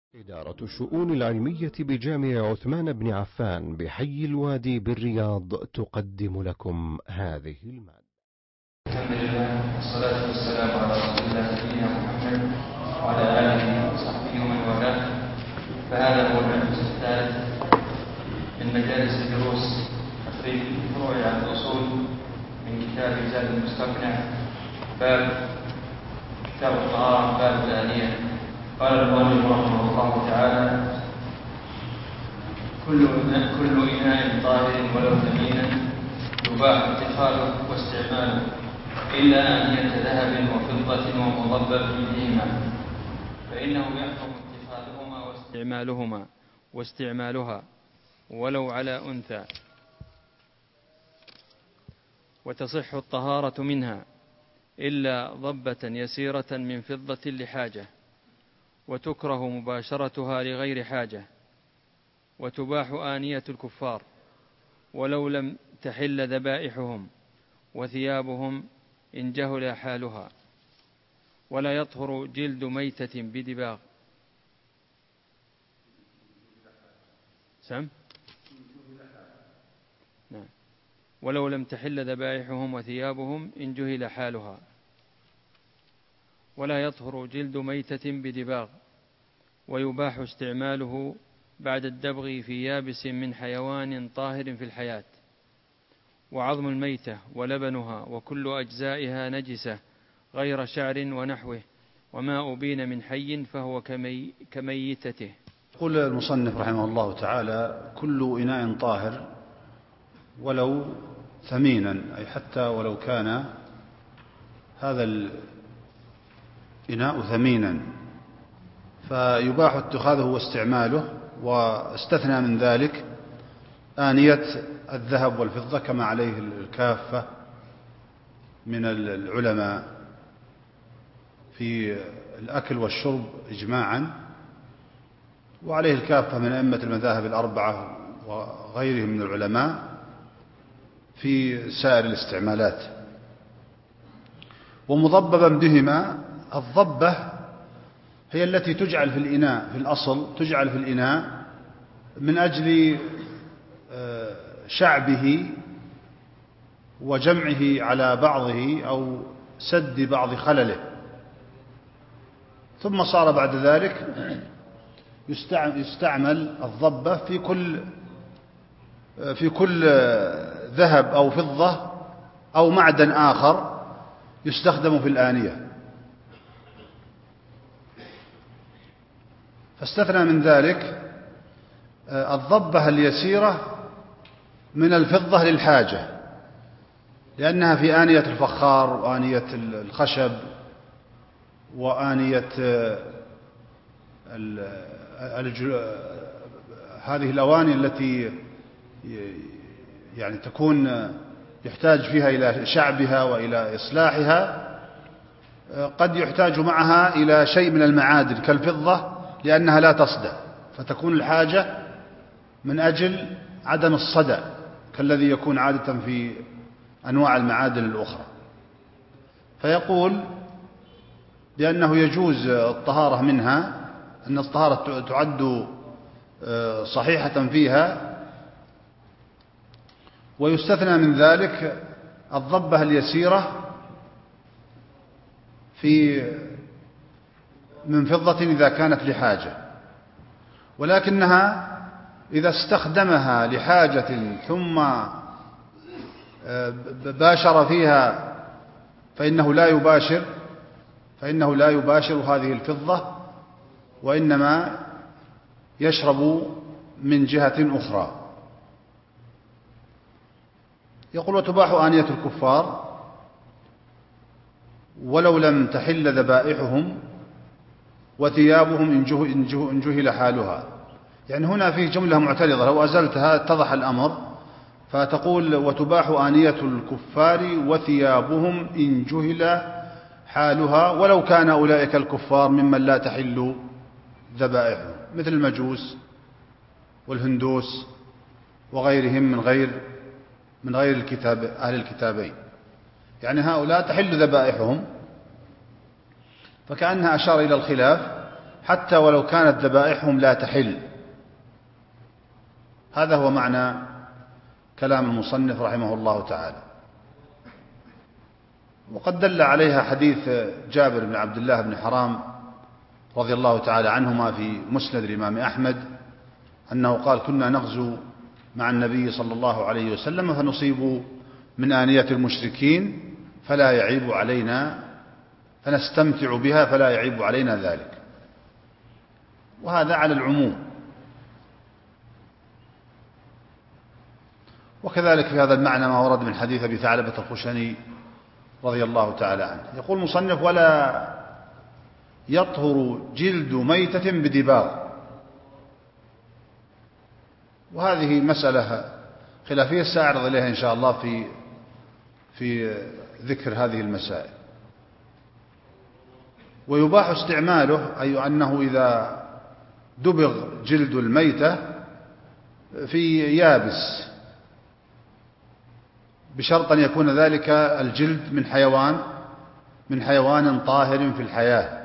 إدارة الشؤون العلمية بجامع عثمان بن عفان بحي الوادي بالرياض تقدم لكم هذه المادة. الحمد لله والصلاة والسلام على رسول الله نبينا محمد وعلى آله وصحبه ومن والاه. فهذا هو المجلس الثالث من مجالس دروس تخريج الفروع عن الأصول من كتاب زاد المستقنع، باب كتاب الطهارة، باب الآنية. قال المؤلف رحمه الله تعالى: كل إناء طاهر ولو ثمينا يباح اتخاذه واستعماله إلا آنية ذهب وفضة ومضبب بهما، فإنه يحرم اتخاذهما واستعمالها ولو على أنثى، وتصح الطهارة منها إلا ضبة يسيرة من فضة لحاجة، وتكره مباشرتها لغير حاجة، وتباح آنية الكفار ولو لم تحل ذبائحهم وثيابهم إن جهل حالها، ولا يطهر جلد ميتة بدباغ. نعم. ولو لم تحل ذبائحهم وثيابهم إن جهل حالها، ولا يطهر جلد ميتة بدباغ، ويباح استعماله بعد الدبغ في يابس من حيوان طاهر في الحياة، وعظم الميتة ولبنها وكل أجزائها نجسة غير شعر ونحوه، وما أبين من حي فهو كميتته. يقول المصنف رحمه الله تعالى: كل إناء طاهر ولو ثمينا، أي حتى ولو كان هذا الإناء ثمينا فيباح اتخاذه واستعماله، واستثنى من ذلك آنية الذهب والفضة كما عليه الكافة من العلماء في الأكل والشرب إجماعا، وعليه الكافة من أئمة المذاهب الأربعة وغيرهم من العلماء في سائر الاستعمالات. ومضببا بهما، الضبة هي التي تجعل في الإناء، في الأصل تجعل في الإناء من أجل شعبه وجمعه على بعضه أو سد بعض خلله، ثم صار بعد ذلك يستعمل الضبة في كل ذهب أو فضة أو معدن آخر يستخدم في الآنية. فاستثنى من ذلك الضبة اليسيرة من الفضة للحاجة، لأنها في آنية الفخار وآنية الخشب وآنية هذه الأواني التي يعني تكون يحتاج فيها إلى شعبها وإلى إصلاحها، قد يحتاج معها إلى شيء من المعادن كالفضة لأنها لا تصدأ، فتكون الحاجة من أجل عدم الصدأ كالذي يكون عادة في أنواع المعادن الأخرى. فيقول بأنه يجوز الطهارة منها، أن الطهارة تعد صحيحة فيها، ويستثنى من ذلك الضبة اليسيرة من فضة إذا كانت لحاجة، ولكنها إذا استخدمها لحاجة ثم باشر فيها فإنه لا يباشر هذه الفضة، وإنما يشرب من جهة أخرى. يقول: وتباح آنية الكفار ولو لم تحل ذبائحهم وثيابهم إن جهل حالها. يعني هنا في جملة معترضة، لو أزلتها اتضح الأمر، فتقول: وتباح آنية الكفار وثيابهم إن جهل حالها ولو كان أولئك الكفار ممن لا تحل ذبائحهم، مثل المجوس والهندوس وغيرهم من غير الكتاب أهل الكتابين، يعني هؤلاء تحل ذبائحهم، فكأنها أشار إلى الخلاف حتى ولو كانت ذبائحهم لا تحل. هذا هو معنى كلام المصنف رحمه الله تعالى. وقد دل عليها حديث جابر بن عبد الله بن حرام رضي الله تعالى عنهما في مسند الإمام أحمد أنه قال: كنا نغزو مع النبي صلى الله عليه وسلم فنصيب من آنية المشركين فلا يعيب علينا، فنستمتع بها فلا يعيب علينا ذلك. وهذا على العموم. وكذلك في هذا المعنى ما ورد من حديث أبي ثعلبة الخشني رضي الله تعالى عنه. يقول المصنف: ولا يطهر جلد ميتة بدباغ. وهذه مسألة خلافية سأعرض إليها إن شاء الله في ذكر هذه المسائل. ويباح استعماله، أي أنه إذا دبغ جلد الميتة في يابس، بشرط أن يكون ذلك الجلد من حيوان طاهر في الحياة،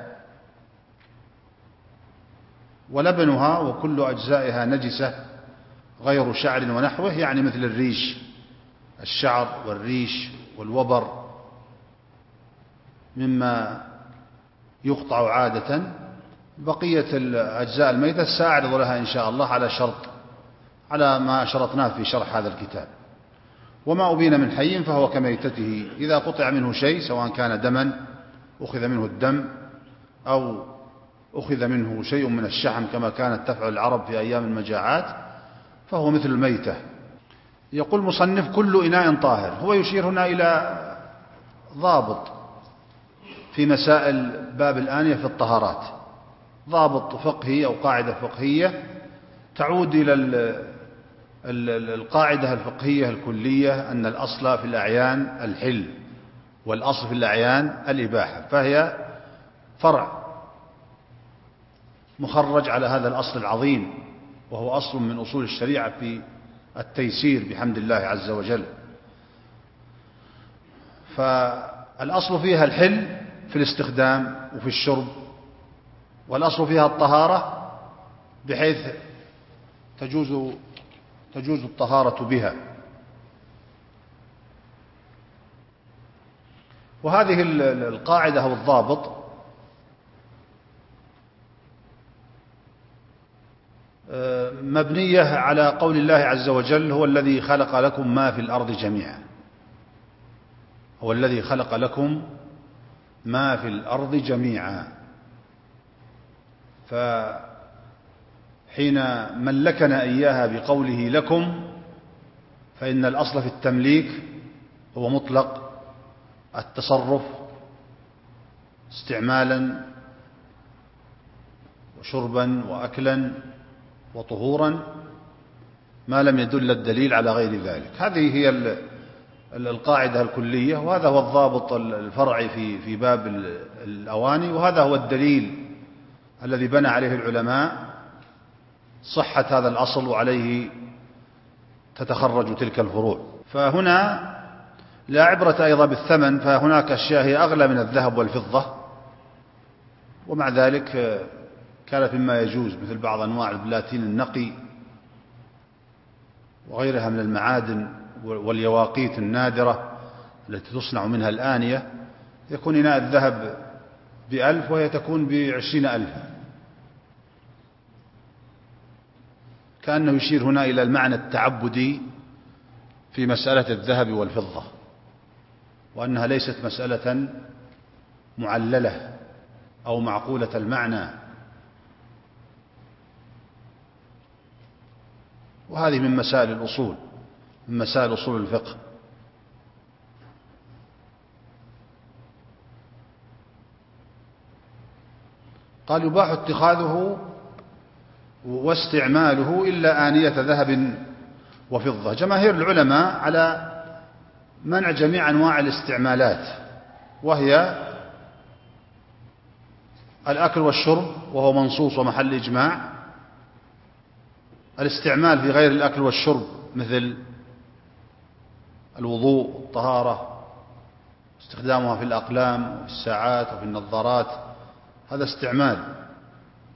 ولبنها وكل أجزائها نجسة غير شعر ونحوه، يعني مثل الريش، الشعر والريش والوبر مما يقطع عادة. بقية الأجزاء الميتة سأعرض لها إن شاء الله على ما شرطناه في شرح هذا الكتاب. وما أبين من حي فهو كميتته، إذا قطع منه شيء سواء كان دما أخذ منه الدم أو أخذ منه شيء من الشحم كما كانت تفعل العرب في أيام المجاعات فهو مثل الميتة. يقول مصنف: كل إناء طاهر. هو يشير هنا إلى ضابط في مسائل باب الآنية في الطهارات، ضابط فقهي أو قاعدة فقهية تعود إلى القاعدة الفقهية الكلية أن الأصل في الأعيان الحل، والأصل في الأعيان الإباحة، فهي فرع مخرج على هذا الأصل العظيم، وهو أصل من أصول الشريعة في التيسير بحمد الله عز وجل. فالأصل فيها الحل في الاستخدام وفي الشرب، والأصل فيها الطهارة بحيث تجوز الطهارة بها. وهذه القاعدة أو الضابط مبنية على قول الله عز وجل: هو الذي خلق لكم ما في الأرض جميعا. هو الذي خلق لكم ما في الأرض جميعا. فحين ملكنا إياها بقوله لكم، فإن الأصل في التمليك هو مطلق التصرف استعمالا وشربا وأكلا وطهورا، ما لم يدل الدليل على غير ذلك. هذه هي القاعدة الكلية، وهذا هو الضابط الفرعي في باب الأواني، وهذا هو الدليل الذي بنى عليه العلماء صحة هذا الأصل، وعليه تتخرج تلك الفروع. فهنا لا عبرة أيضا بالثمن، فهناك أشياء هي أغلى من الذهب والفضة، ومع ذلك كانت مما يجوز، مثل بعض أنواع البلاتين النقي وغيرها من المعادن واليواقيت النادرة التي تصنع منها الآنية. يكون إناء الذهب ب1000 وهي تكون ب20,000، كأنه يشير هنا إلى المعنى التعبدي في مسألة الذهب والفضة، وأنها ليست مسألة معللة أو معقولة المعنى. وهذه من مسائل الأصول، من مسائل أصول الفقه. قال: يباح اتخاذه واستعماله إلا آنية ذهب وفضة. جماهير العلماء على منع جميع أنواع الاستعمالات، وهي الأكل والشرب، وهو منصوص ومحل إجماع. الاستعمال في غير الأكل والشرب مثل الوضوء والطهارة، استخدامها في الأقلام وفي الساعات وفي النظارات، هذا استعمال.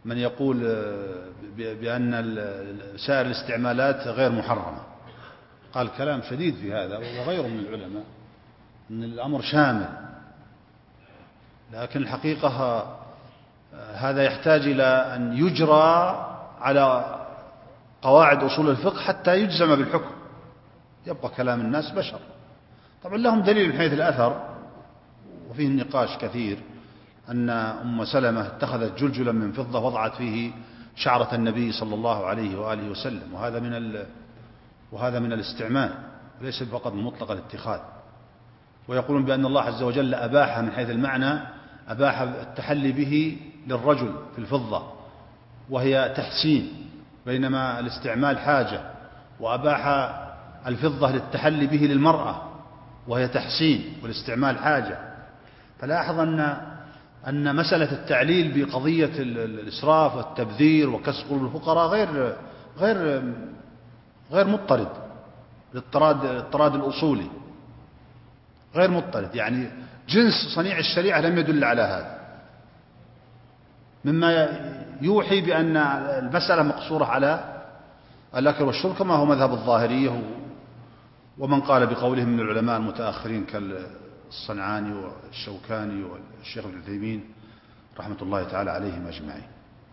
من يقول بأن سائر الاستعمالات غير محرمة، قال كلام شديد في هذا، وغيره من العلماء، أن الأمر شامل. لكن الحقيقة هذا يحتاج إلى أن يجرى على قواعد أصول الفقه حتى يجزم بالحكم، يبقى كلام الناس بشر. طبعا لهم دليل من حيث الأثر، وفيه النقاش كثير، أن أم سلمة اتخذت جلجلا من فضة وضعت فيه شعرة النبي صلى الله عليه وآله وسلم، وهذا من الاستعمال، ليس فقط من مطلق الاتخاذ. ويقولون بأن الله عز وجل أباح من حيث المعنى، أباح التحلي به للرجل في الفضة وهي تحسين، بينما الاستعمال حاجة، وأباح الفضة للتحلي به للمرأة وهي تحسين، والاستعمال حاجة. فلاحظ أن مسألة التعليل بقضية الإسراف والتبذير وكسب قلوب الفقراء غير مضطرد، الاضطراد الأصولي غير مضطرد، يعني جنس صنيع الشريعة لم يدل على هذا، مما يوحي بأن المسألة مقصورة على الأكل والشرب، كما هو مذهب الظاهرية ومن قال بقولهم من العلماء المتأخرين كالصنعاني والشوكاني والشيخ ابن عثيمين رحمة الله تعالى عليهم أجمعين.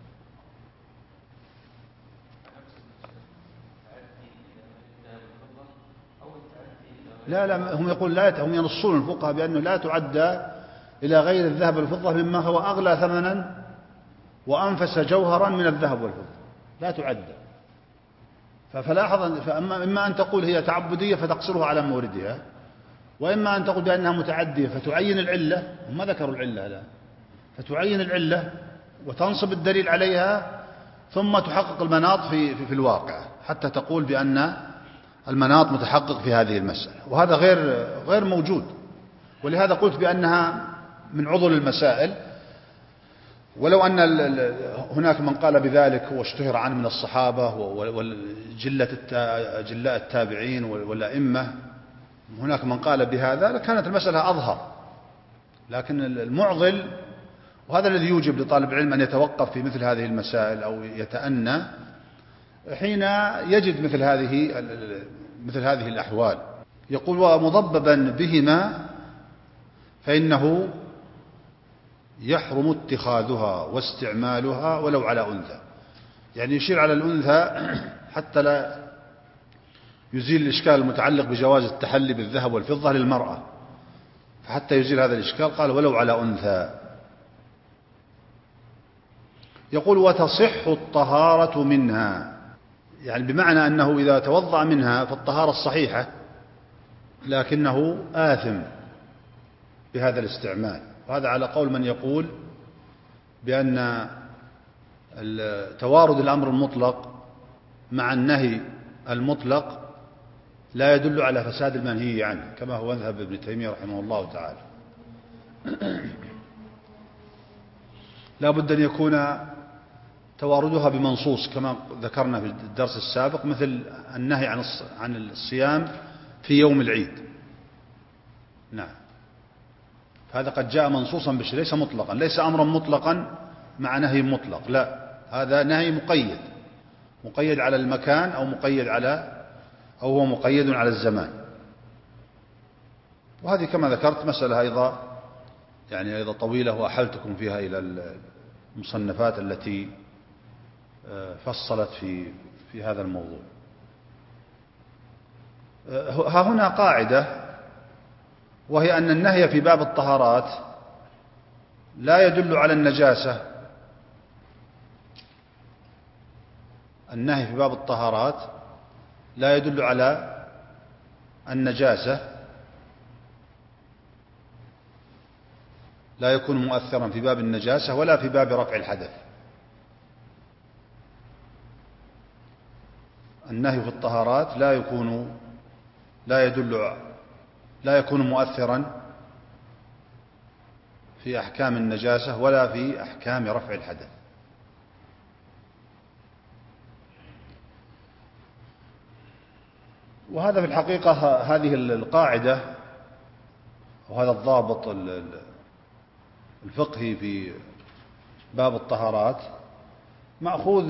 لا هم يقول هم ينصون الفقهاء بأنه لا تعدى إلى غير الذهب والفضة مما هو أغلى ثمنا وأنفس جوهرا من الذهب والفضة، لا تعدى. فلاحظ، إما أن تقول هي تعبدية فتقصرها على موردها، وإما أن تقول بأنها متعدية فتعين العلة، هم ما ذكروا العلة الآن، فتعين العلة وتنصب الدليل عليها، ثم تحقق المناط في الواقع حتى تقول بأن المناط متحقق في هذه المسألة، وهذا غير موجود. ولهذا قلت بأنها من عضل المسائل، ولو أن هناك من قال بذلك واشتهر عنه من الصحابة وجلاء التابعين والأئمة، هناك من قال بهذا لكانت المسألة أظهر. لكن المعضل، وهذا الذي يوجب لطالب العلم أن يتوقف في مثل هذه المسائل أو يتأنى حين يجد مثل هذه الأحوال. يقول: ومضببا بهما فإنه يحرم اتخاذها واستعمالها ولو على أنثى. يعني يشير على الأنثى حتى لا يزيل الإشكال المتعلق بجواز التحلي بالذهب والفضة للمرأة، فحتى يزيل هذا الإشكال قال ولو على أنثى. يقول: وتصح الطهارة منها، يعني بمعنى أنه إذا توضأ منها فالطهارة الصحيحة، لكنه آثم بهذا الاستعمال. وهذا على قول من يقول بأن توارد الأمر المطلق مع النهي المطلق لا يدل على فساد المنهي عنه، كما هو مذهب ابن تيمية رحمه الله تعالى. لا بد أن يكون تواردها بمنصوص كما ذكرنا في الدرس السابق، مثل النهي عن الصيام في يوم العيد. نعم، هذا قد جاء منصوصا بالشيء، ليس مطلقا، ليس أمرا مطلقا مع نهي مطلق، لا، هذا نهي مقيد على المكان أو هو مقيد على الزمان. وهذه كما ذكرت مسألة أيضا طويلة، وأحلتكم فيها إلى المصنفات التي فصلت في هذا الموضوع. ها هنا قاعدة، وهي أن النهي في باب الطهارات لا يدل على النجاسة. النهي في باب الطهارات لا يدل على النجاسة، لا يكون مؤثرا في باب النجاسة ولا في باب رفع الحدث. النهي في الطهارات لا يكون مؤثرا في أحكام النجاسة ولا في أحكام رفع الحدث. وهذا في الحقيقة هذه القاعدة وهذا الضابط الفقهي في باب الطهارات مأخوذ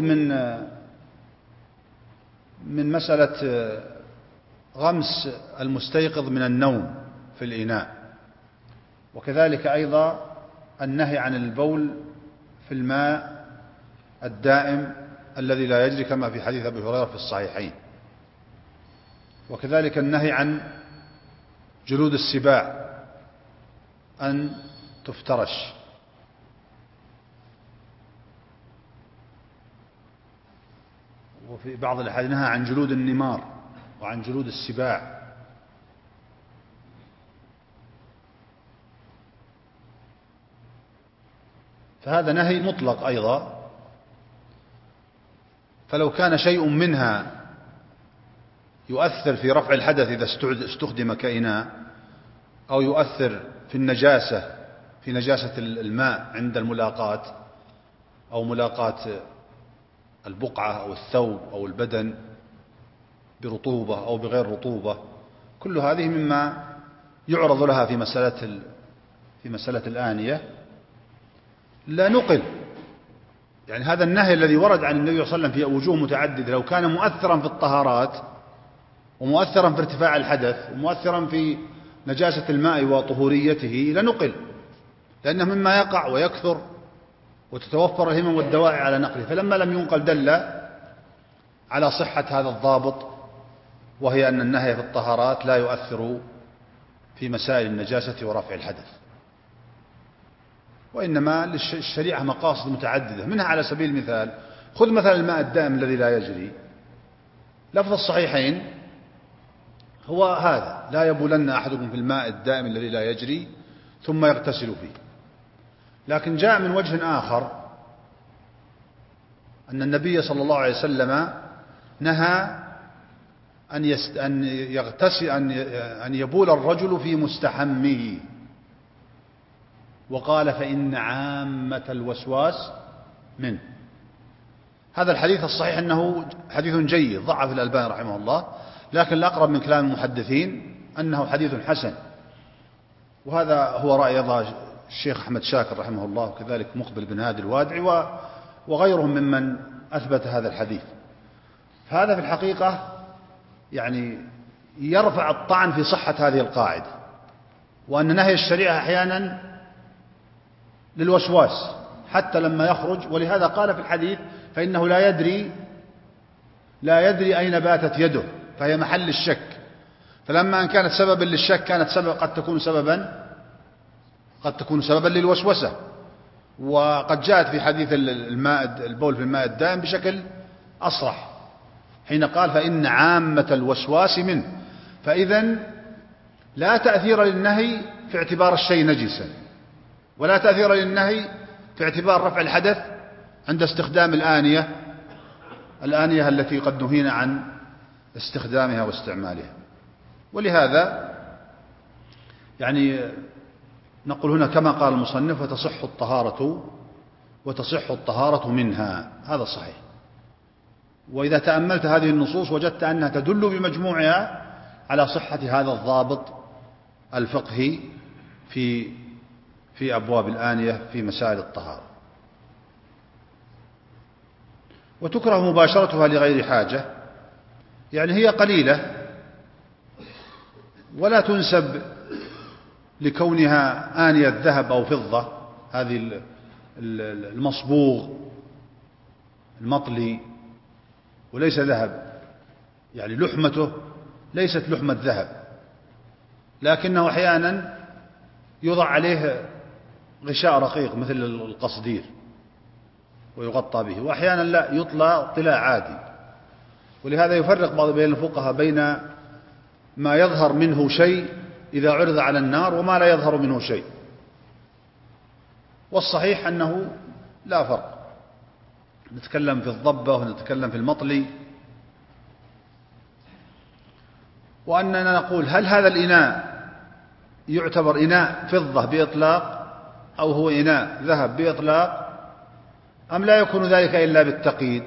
من مسألة غمس المستيقظ من النوم في الإناء، وكذلك أيضا النهي عن البول في الماء الدائم الذي لا يجري كما في حديث أبي هريرة في الصحيحين، وكذلك النهي عن جلود السباع أن تفترش. وفي بعض الأحاديث نهى عن جلود النمار وعن جلود السباع. فهذا نهي مطلق أيضا، فلو كان شيء منها يؤثر في رفع الحدث إذا استخدم كإناء، أو يؤثر في النجاسة، في نجاسة الماء عند الملاقاة أو ملاقاة البقعة أو الثوب أو البدن برطوبة أو بغير رطوبة، كل هذه مما يعرض لها في مسألة الآنية. لا نقل يعني هذا النهي الذي ورد عن النبي صلى الله عليه وسلم في وجوه متعددة، لو كان مؤثرا في الطهارات ومؤثرا في ارتفاع الحدث ومؤثرا في نجاسة الماء وطهوريته لنقل، لأنه مما يقع ويكثر وتتوفر الهمم والدواعي على نقله. فلما لم ينقل دل على صحة هذا الضابط، وهي أن النهي في الطهارات لا يؤثر في مسائل النجاسة ورفع الحدث، وإنما للشريعة مقاصد متعددة. منها على سبيل المثال خذ مثلا الماء الدائم الذي لا يجري، لفظ الصحيحين هو هذا: لا يبولن أحدكم في الماء الدائم الذي لا يجري ثم يغتسل فيه. لكن جاء من وجه آخر أن النبي صلى الله عليه وسلم نهى أن يبول الرجل في مستحمه، وقال: فإن عامة الوسواس منه. هذا الحديث الصحيح أنه حديث جيد، ضعف الألباني رحمه الله، لكن الأقرب من كلام المحدثين أنه حديث حسن، وهذا هو رأي الشيخ أحمد شاكر رحمه الله، وكذلك مقبل بن هادي الوادعي وغيرهم ممن أثبت هذا الحديث. فهذا في الحقيقة يعني يرفع الطعن في صحة هذه القاعدة، وأن نهي الشريعة أحيانا للوسواس حتى لما يخرج، ولهذا قال في الحديث: فإنه لا يدري أين باتت يده، فهي محل الشك. فلما أن كانت سببا للشك كانت قد تكون سببا للوسوسة. وقد جاءت في حديث البول في الماء الدائم بشكل أصرح حين قال: فإن عامة الوسواس منه. فإذا لا تأثير للنهي في اعتبار الشيء نجسا، ولا تأثير للنهي في اعتبار رفع الحدث عند استخدام الآنية التي قد نهينا عن استخدامها واستعمالها. ولهذا يعني نقول هنا كما قال المصنف: وتصح الطهارة منها. هذا صحيح. وإذا تأملت هذه النصوص وجدت أنها تدل بمجموعها على صحة هذا الضابط الفقهي في أبواب الآنية في مسائل الطهارة. وتكره مباشرتها لغير حاجة، يعني هي قليلة ولا تنسب لكونها آنية ذهب أو فضة، هذه المصبوغ المطلي وليس ذهب، يعني لحمته ليست لحمة ذهب، لكنه أحيانا يوضع عليه غشاء رقيق مثل القصدير ويغطى به، وأحيانا لا، يطلى طلاء عادي. ولهذا يفرق بين الفقهاء بين ما يظهر منه شيء إذا عرض على النار وما لا يظهر منه شيء. والصحيح أنه لا فرق، نتكلم في الضبة ونتكلم في المطلي. وأننا نقول: هل هذا الإناء يعتبر إناء فضة بإطلاق أو هو إناء ذهب بإطلاق، أم لا يكون ذلك إلا بالتقييد؟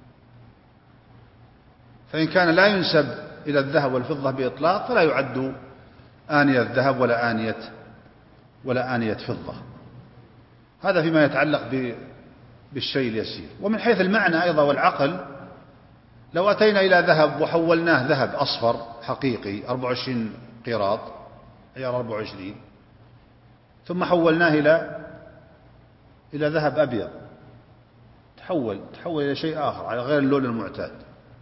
فإن كان لا ينسب إلى الذهب والفضة بإطلاق فلا يعد آنية ذهب ولا آنية فضة. هذا فيما يتعلق بالشيء اليسير. ومن حيث المعنى أيضا والعقل، لو أتينا إلى ذهب وحولناه ذهب أصفر حقيقي 24 قيراط عيار 24، ثم حولناه إلى ذهب أبيض، تحول إلى شيء آخر على غير اللون المعتاد،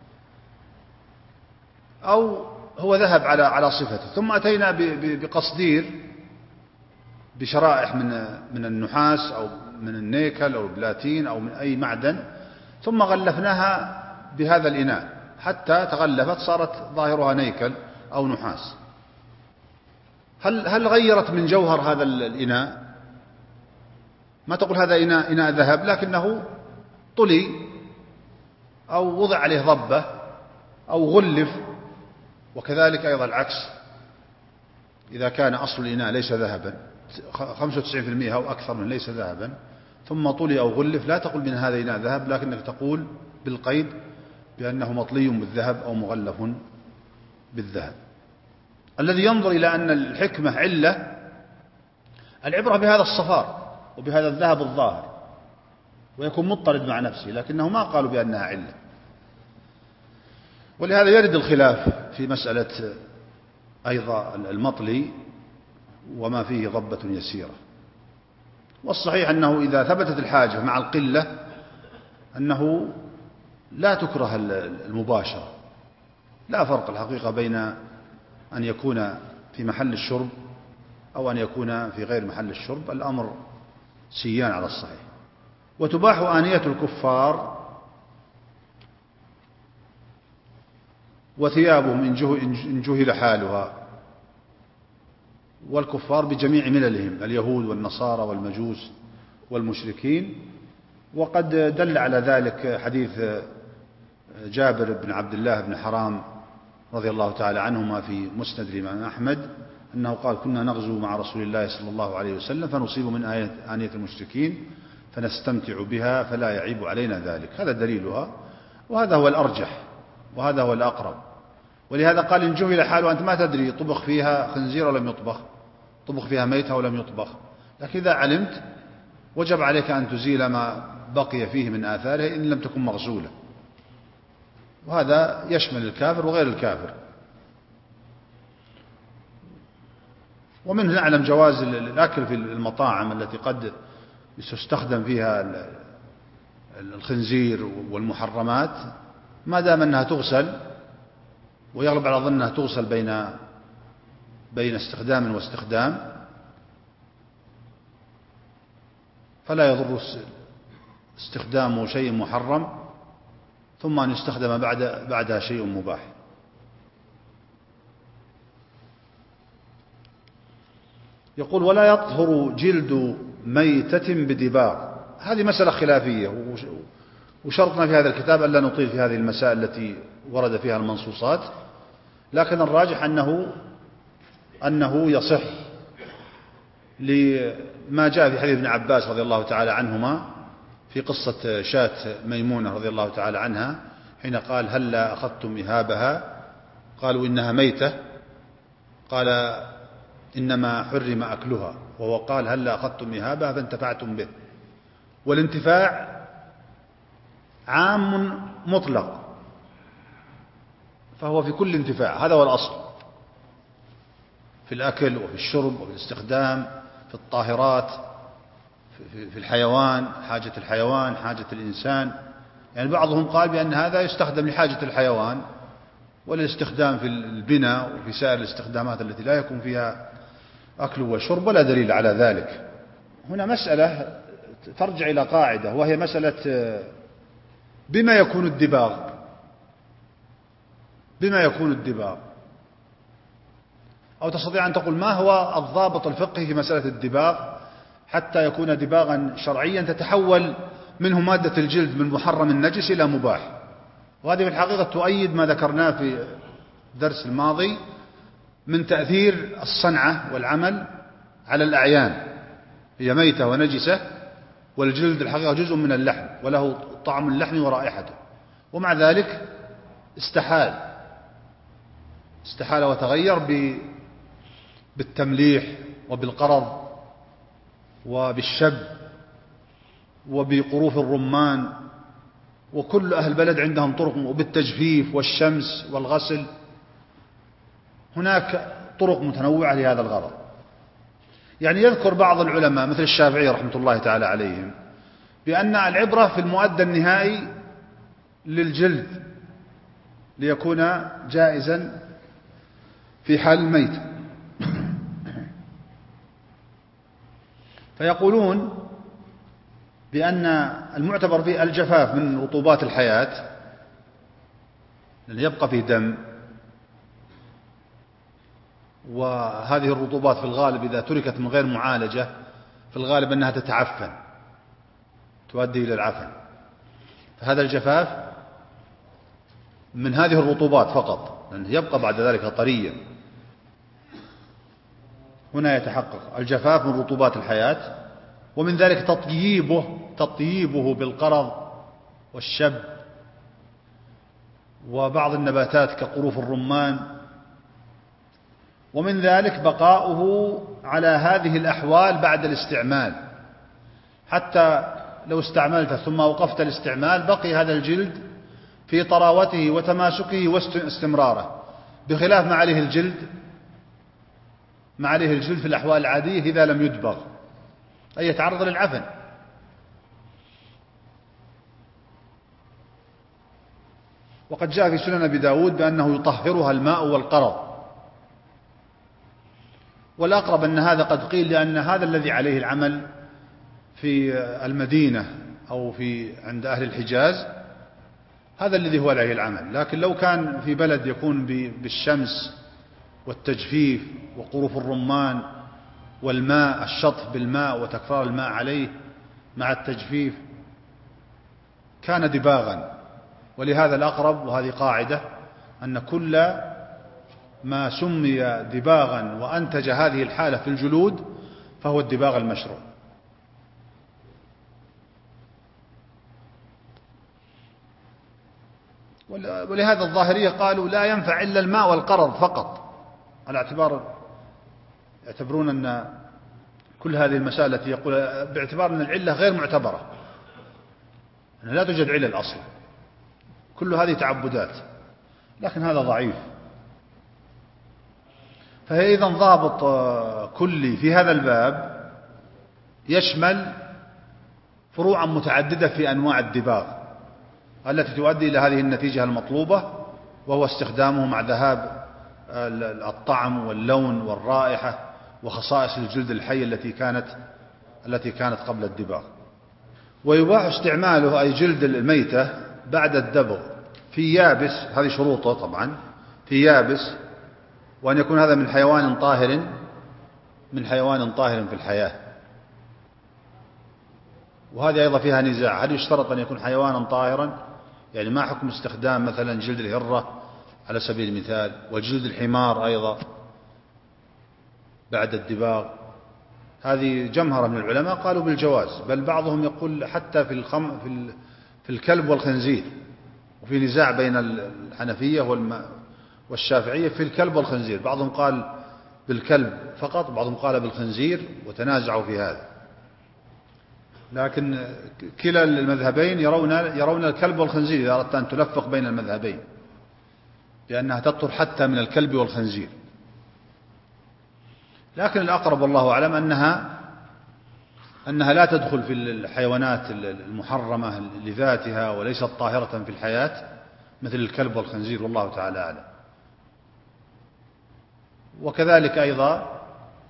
أو هو ذهب على صفته، ثم أتينا بقصدير بشرائح من النحاس أو من النيكل أو البلاتين أو من أي معدن، ثم غلفناها بهذا الإناء حتى تغلفت صارت ظاهرها نيكل أو نحاس. هل غيرت من جوهر هذا الإناء؟ ما تقول هذا إناء ذهب، لكنه طلي أو وضع عليه ضبة أو غلف. وكذلك أيضا العكس، إذا كان أصل الإناء ليس ذهبا 95% أو أكثر من ليس ذهبا، ثم طلي أو غلف، لا تقول من هذا إناء ذهب، لكنك تقول بالقيد بأنه مطلي بالذهب أو مغلف بالذهب. الذي ينظر إلى أن الحكمة علة، العبرة بهذا الصفار وبهذا الذهب الظاهر، ويكون مضطرد مع نفسه، لكنه ما قالوا بأنها علة. ولهذا يرد الخلاف في مسألة أيضا المطلي وما فيه ضبة يسيرة. والصحيح أنه إذا ثبتت الحاجة مع القلة أنه لا تكره المباشرة، لا فرق الحقيقة بين أن يكون في محل الشرب أو أن يكون في غير محل الشرب، الأمر سيان على الصحيح. وتباح آنية الكفار وثيابهم إن جهل حالها، والكفار بجميع مللهم، اليهود والنصارى والمجوس والمشركين. وقد دل على ذلك حديث جابر بن عبد الله بن حرام رضي الله تعالى عنهما في مسند الإمام أحمد أنه قال: كنا نغزو مع رسول الله صلى الله عليه وسلم فنصيب من آنية المشركين فنستمتع بها فلا يعيب علينا ذلك. هذا دليلها، وهذا هو الأرجح وهذا هو الأقرب. ولهذا قال: إن جهل حاله، أنت ما تدري طبخ فيها خنزير ولم يطبخ، طبخ فيها ميتة ولم يطبخ، لكن إذا علمت وجب عليك أن تزيل ما بقي فيه من آثاره إن لم تكن مغسولة. وهذا يشمل الكافر وغير الكافر. ومنه نعلم جواز الأكل في المطاعم التي قد يستخدم فيها الخنزير والمحرمات، ما دام أنها تغسل، ويغلب على ظن أنها تغسل بين استخدام واستخدام، فلا يضر استخدام شيء محرم ثم أن يستخدم بعدها شيء مباح. يقول: ولا يطهر جلد ميتة بدباغ. هذه مسألة خلافية، وشرطنا في هذا الكتاب ألا نطيل في هذه المسائل التي ورد فيها المنصوصات، لكن الراجح أنه يصح لما جاء في حديث ابن عباس رضي الله تعالى عنهما في قصة شاة ميمونة رضي الله تعالى عنها، حين قال: هلا أخذتم إهابها؟ قالوا: إنها ميتة. قال: إنما حرم أكلها. وهو قال: هلا أخذتم إهابها فانتفعتم به. والانتفاع عام مطلق، فهو في كل انتفاع، هذا هو الأصل في الأكل وفي الشرب وفي الاستخدام، في الطاهرات، في الحيوان، حاجة الحيوان، حاجة الإنسان. يعني بعضهم قال بأن هذا يستخدم لحاجة الحيوان وللاستخدام في البناء وفي سائر الاستخدامات التي لا يكون فيها أكل وشرب، ولا دليل على ذلك. هنا مسألة ترجع إلى قاعدة، وهي مسألة بما يكون الدباغ. بما يكون الدباغ، أو تستطيع أن تقول ما هو الضابط الفقهي في مسألة الدباغ حتى يكون دباغا شرعيا تتحول منه مادة الجلد من محرم النجس إلى مباح. وهذه في الحقيقة تؤيد ما ذكرناه في الدرس الماضي من تأثير الصنعة والعمل على الأعيان. هي ميتة ونجسة، والجلد الحقيقة جزء من اللحم وله طعم اللحم ورائحته، ومع ذلك استحال وتغير بالتمليح وبالقرض وبالشب وبقروف الرمان، وكل أهل البلد عندهم طرق، وبالتجفيف والشمس والغسل. هناك طرق متنوعة لهذا الغرض. يعني يذكر بعض العلماء مثل الشافعي رحمة الله تعالى عليهم بأن العبرة في المؤدى النهائي للجلد ليكون جائزا في حال الميت. فيقولون بأن المعتبر فيه الجفاف من رطوبات الحياة، لأن يبقى فيه دم، وهذه الرطوبات في الغالب إذا تركت من غير معالجة في الغالب أنها تتعفن، تؤدي إلى العفن. فهذا الجفاف من هذه الرطوبات فقط، لأنه يبقى بعد ذلك طريا. هنا يتحقق الجفاف من رطوبات الحياة، ومن ذلك تطييبه بالقرض والشب وبعض النباتات كقروف الرمان، ومن ذلك بقاؤه على هذه الأحوال بعد الاستعمال، حتى لو استعملته ثم أوقفت الاستعمال بقي هذا الجلد في طراوته وتماسكه واستمراره، بخلاف ما عليه الجلد في الأحوال العادية إذا لم يدبغ، أي يتعرض للعفن. وقد جاء في سنن أبي داود بأنه يطهرها الماء والقرض، والأقرب أن هذا قد قيل لأن هذا الذي عليه العمل في المدينة أو عند أهل الحجاز، هذا الذي هو عليه العمل. لكن لو كان في بلد يكون بالشمس والتجفيف وقروف الرمان والماء، الشطف بالماء وتكرار الماء عليه مع التجفيف، كان دباغا. ولهذا الأقرب، وهذه قاعدة، أن كل ما سمي دباغا وأنتج هذه الحالة في الجلود فهو الدباغ المشروع. ولهذا الظاهرية قالوا لا ينفع إلا الماء والقرض فقط، على يعتبرون أن كل هذه المسائل التي يقول باعتبار أن العلة غير معتبرة، أنها لا توجد علة الأصل، كل هذه تعبدات، لكن هذا ضعيف. فهي إذن ضابط كلي في هذا الباب يشمل فروعا متعددة في أنواع الدباغ التي تؤدي إلى هذه النتيجة المطلوبة، وهو استخدامه مع ذهاب الطعم واللون والرائحة وخصائص الجلد الحي التي كانت قبل الدباغ. ويباح استعماله، أي جلد الميتة، بعد الدبغ في يابس، هذه شروطه طبعا، في يابس، وأن يكون هذا من حيوان طاهر في الحياة. وهذه أيضا فيها نزاع، هل يشترط أن يكون حيوانا طاهرا؟ يعني ما حكم استخدام مثلا جلد الهرة على سبيل المثال، وجلد الحمار أيضا بعد الدباغ؟ هذه جمهرة من العلماء قالوا بالجواز، بل بعضهم يقول حتى في الكلب والخنزير، وفي نزاع بين الحنفية والشافعية في الكلب والخنزير، بعضهم قال بالكلب فقط، بعضهم قال بالخنزير، وتنازعوا في هذا. لكن كلا المذهبين يرون الكلب والخنزير إذا أردت أن تلفق بين المذهبين، لأنها تطهر حتى من الكلب والخنزير. لكن الأقرب والله أعلم أنها لا تدخل في الحيوانات المحرمة لذاتها وليست طاهرة في الحياة مثل الكلب والخنزير، والله تعالى أعلم. وكذلك أيضا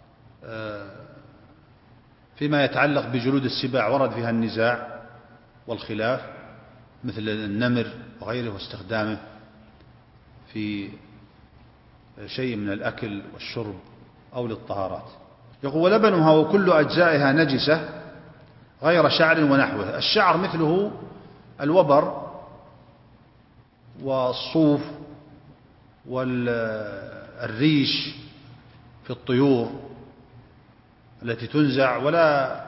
فيما يتعلق بجلود السباع ورد فيها النزاع والخلاف، مثل النمر وغيره، واستخدامه في شيء من الأكل والشرب أو للطهارات. يقول ولبنها وكل أجزائها نجسة غير شعر ونحوه. الشعر مثله الوبر والصوف والريش في الطيور التي تنزع ولا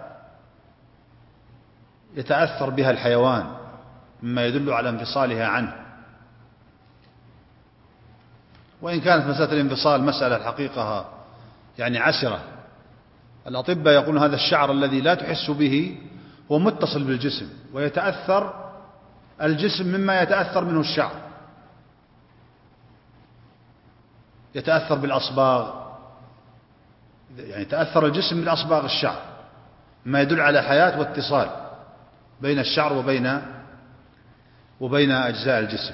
يتأثر بها الحيوان، مما يدل على انفصالها عنه. وإن كانت مسألة الانفصال مسألة الحقيقة يعني عسرة. الأطباء يقولون هذا الشعر الذي لا تحس به هو متصل بالجسم، ويتأثر الجسم مما يتأثر منه الشعر، يتأثر بالأصباغ، يعني تأثر الجسم بالأصباغ الشعر، ما يدل على حياة واتصال بين الشعر وبين أجزاء الجسم.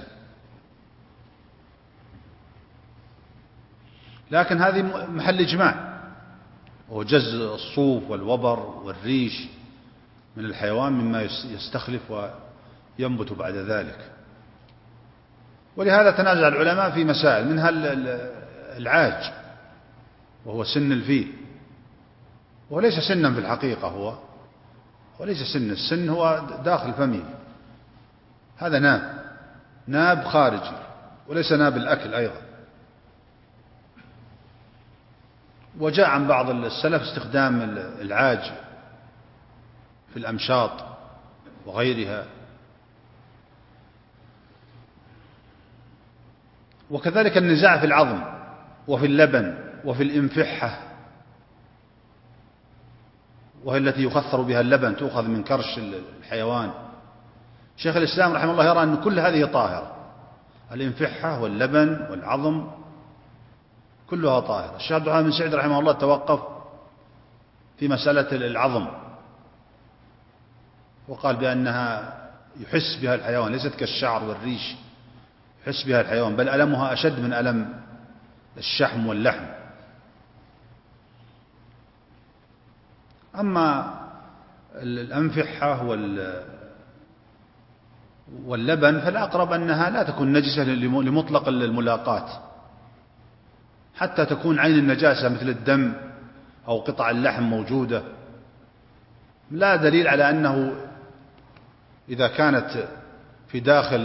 لكن هذه محل إجماع، وهو جز الصوف والوبر والريش من الحيوان مما يستخلف وينبت بعد ذلك. ولهذا تنازع العلماء في مسائل، منها العاج وهو سن الفيل، وليس سنا في الحقيقة، هو وليس سن، السن هو داخل فمه، هذا ناب خارجي وليس ناب الأكل أيضا. وجاء عن بعض السلف استخدام العاج في الأمشاط وغيرها. وكذلك النزاع في العظم وفي اللبن وفي الإنفحة، وهي التي يخثر بها اللبن، تؤخذ من كرش الحيوان. شيخ الإسلام رحمه الله يرى أن كل هذه طاهرة، الإنفحة واللبن والعظم كلها طاهرة. الشيخ عبد الرحمن بن سعيد رحمه الله توقف في مسألة العظم، وقال بأنها يحس بها الحيوان، ليست كالشعر والريش يحس بها الحيوان، بل ألمها أشد من ألم الشحم واللحم. أما الأنفحة واللبن فالأقرب أنها لا تكون نجسة لمطلق الملاقات، حتى تكون عين النجاسة مثل الدم أو قطع اللحم موجودة. لا دليل على أنه إذا كانت في داخل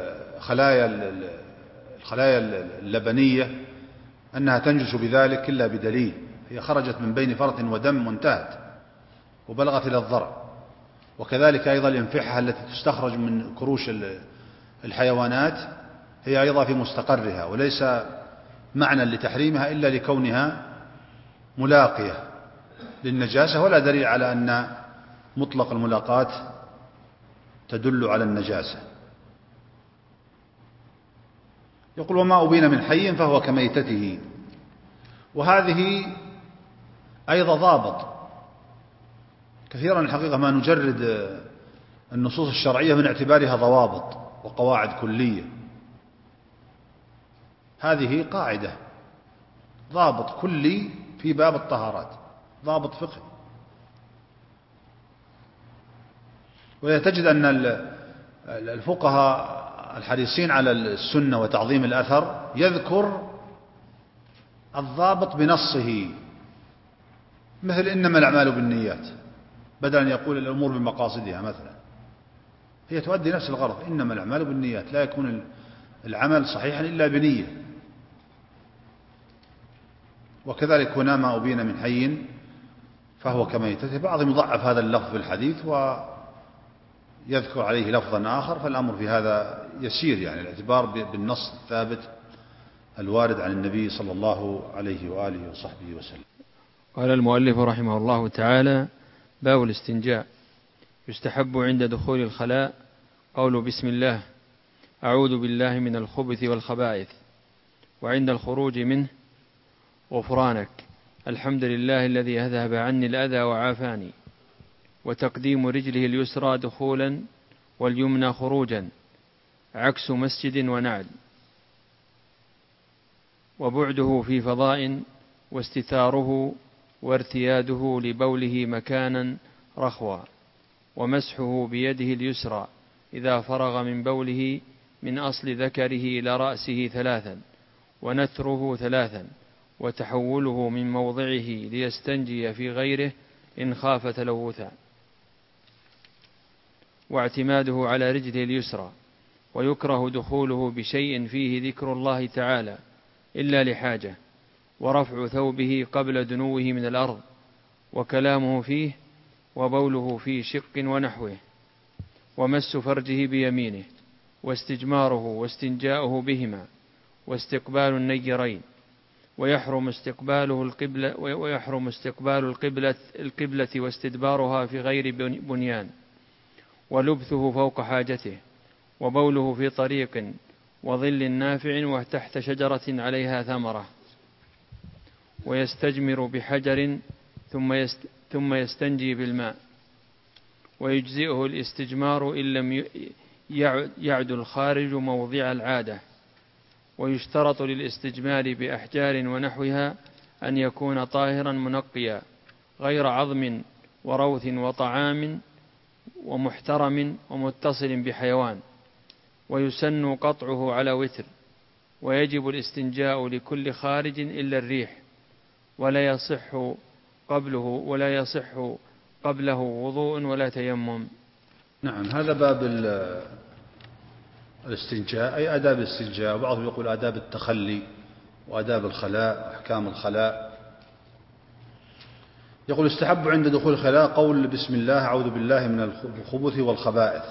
الخلايا اللبنية أنها تنجس بذلك إلا بدليل، هي خرجت من بين فرث ودم وانتهت وبلغت إلى الضرع. وكذلك أيضا الإنفحة التي تستخرج من كروش الحيوانات هي أيضا في مستقرها، وليس معنى لتحريمها إلا لكونها ملاقية للنجاسة، ولا دليل على أن مطلق الملاقات تدل على النجاسة. يقول: وما أبين من حي فهو كميتته. وهذه أيضا ضابط. كثيرا الحقيقة ما نجرد النصوص الشرعية من اعتبارها ضوابط وقواعد كلية. هذه قاعدة، ضابط كلي في باب الطهارات، ضابط فقهي. وتجد أن الفقهاء الحريصين على السنة وتعظيم الأثر يذكر الضابط بنصه، مثل إنما الأعمال بالنيات، بدل أن يقول الأمور بمقاصدها مثلا، هي تؤدي نفس الغرض، إنما الأعمال بالنيات، لا يكون العمل صحيحا إلا بنية. وكذلك هنا ما أبين من حي فهو كميتته. بعضهم يضعف هذا اللفظ في الحديث ويذكر عليه لفظا آخر، فالأمر في هذا يسير، يعني الاعتبار بالنص الثابت الوارد عن النبي صلى الله عليه وآله وصحبه وسلم. قال المؤلف رحمه الله تعالى: باب الاستنجاء. يستحب عند دخول الخلاء قول بسم الله أعوذ بالله من الخبث والخبائث، وعند الخروج منه غفرانك الحمد لله الذي أذهب عني الأذى وعافاني، وتقديم رجله اليسرى دخولا واليمنى خروجا عكس مسجد ونعل، وبعده في فضاء، واستثاره وارتياده لبوله مكانا رخوا، ومسحه بيده اليسرى إذا فرغ من بوله من أصل ذكره إلى رأسه 3، ونثره 3، وتحوله من موضعه ليستنجي في غيره إن خاف تلوثا، واعتماده على رجله اليسرى. ويكره دخوله بشيء فيه ذكر الله تعالى إلا لحاجة، ورفع ثوبه قبل دنوه من الأرض، وكلامه فيه، وبوله في شق ونحوه، ومس فرجه بيمينه، واستجماره واستنجاؤه بهما، واستقبال النيرين، ويحرم استقبال القبلة واستدبارها في غير بنيان، ولبثه فوق حاجته، وبوله في طريق وظل نافع وتحت شجرة عليها ثمرة، ويستجمر بحجر ثم يستنجي بالماء، ويجزئه الاستجمار إن لم يعد الخارج موضع العادة. ويشترط للاستجمار بأحجار ونحوها أن يكون طاهرا منقيا غير عظم وروث وطعام ومحترم ومتصل بحيوان، ويسن قطعه على وتر. ويجب الاستنجاء لكل خارج إلا الريح، ولا يصح قبله وضوء ولا تيمم. نعم، هذا باب الاستنجاء، أي آداب الاستنجاء، وبعضهم يقول آداب التخلي وآداب الخلاء، أحكام الخلاء. يقول استحب عند دخول الخلاء قول بسم الله أعوذ بالله من الخبث والخبائث.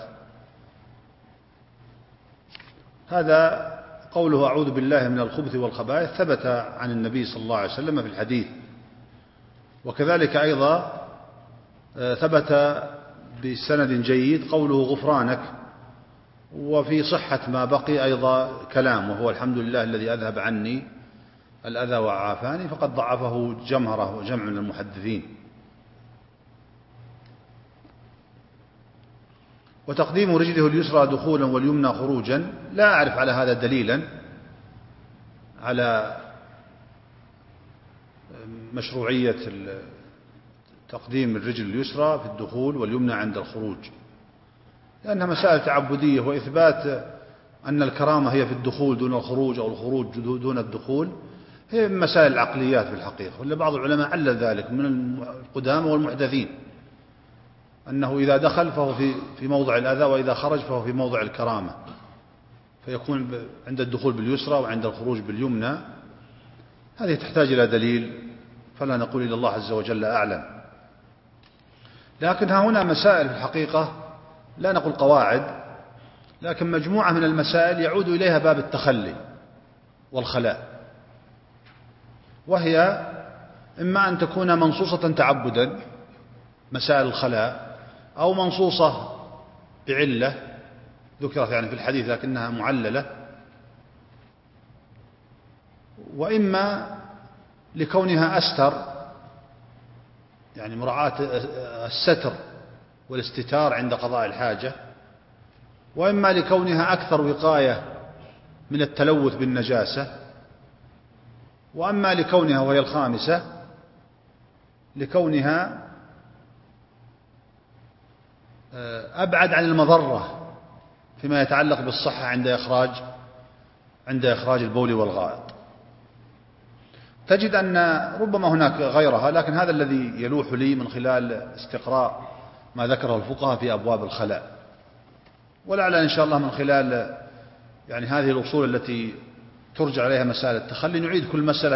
هذا قوله أعوذ بالله من الخبث والخبائث ثبت عن النبي صلى الله عليه وسلم في الحديث، وكذلك أيضا ثبت بسند جيد قوله غفرانك. وفي صحة ما بقي أيضا كلام، وهو الحمد لله الذي أذهب عني الأذى وعافاني، فقد ضعفه جمهرة وجمع من المحدثين. وتقديم رجله اليسرى دخولا واليمنى خروجا، لا أعرف على هذا دليلا على مشروعية تقديم الرجل اليسرى في الدخول واليمنى عند الخروج، لأنها مسائل تعبدية، وإثبات أن الكرامة هي في الدخول دون الخروج أو الخروج دون الدخول هي من مسائل العقليات في الحقيقة. ولا بعض العلماء علل ذلك من القدامى والمحدثين، أنه إذا دخل فهو في موضع الأذى، وإذا خرج فهو في موضع الكرامة، فيكون عند الدخول باليسرى وعند الخروج باليمنى. هذه تحتاج إلى دليل، فلا نقول إلا الله عز وجل أعلم. لكن ها هنا مسائل في الحقيقة، لا نقول قواعد، لكن مجموعة من المسائل يعود إليها باب التخلي والخلاء، وهي إما أن تكون منصوصة تعبدا مسائل الخلاء، أو منصوصة بعلة ذكرت يعني في الحديث لكنها معللة، وإما لكونها أستر، يعني مراعاة الستر والاستتار عند قضاء الحاجة، وإما لكونها أكثر وقاية من التلوث بالنجاسة، وأما لكونها، وهي الخامسة، لكونها أبعد عن المضرة فيما يتعلق بالصحة عند إخراج البول والغائط. تجد أن ربما هناك غيرها، لكن هذا الذي يلوح لي من خلال استقراء ما ذكره الفقهاء في أبواب الخلاء، ولعل إن شاء الله من خلال يعني هذه الأصول التي ترجع عليها مسائل التخلي نعيد كل مسألة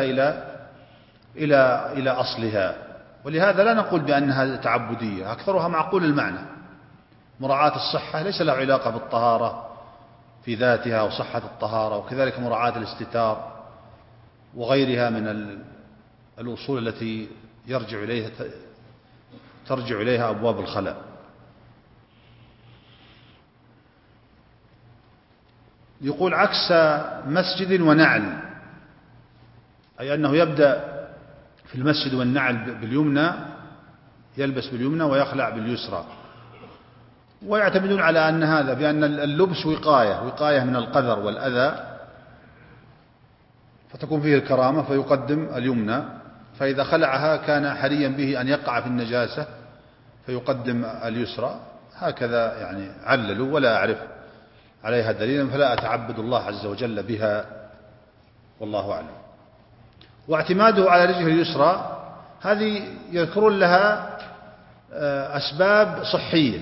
إلى أصلها. ولهذا لا نقول بأنها تعبدية، أكثرها معقول المعنى، مراعاة الصحة ليس لها علاقة بالطهارة في ذاتها وصحة الطهارة، وكذلك مراعاة الاستتار وغيرها من الأصول التي ترجع إليها أبواب الخلاء. يقول عكس مسجد ونعل، أي أنه يبدأ في المسجد والنعل باليمنى، يلبس باليمنى ويخلع باليسرى، ويعتمدون على أن هذا بأن اللبس وقاية من القذر والأذى، فتكون فيه الكرامة فيقدم اليمنى، فإذا خلعها كان حريا به أن يقع في النجاسة فيقدم اليسرى. هكذا يعني عللوا، ولا أعرف عليها دليلا، فلا أتعبد الله عز وجل بها، والله أعلم. واعتماده على رجله اليسرى هذه يذكرون لها أسباب صحية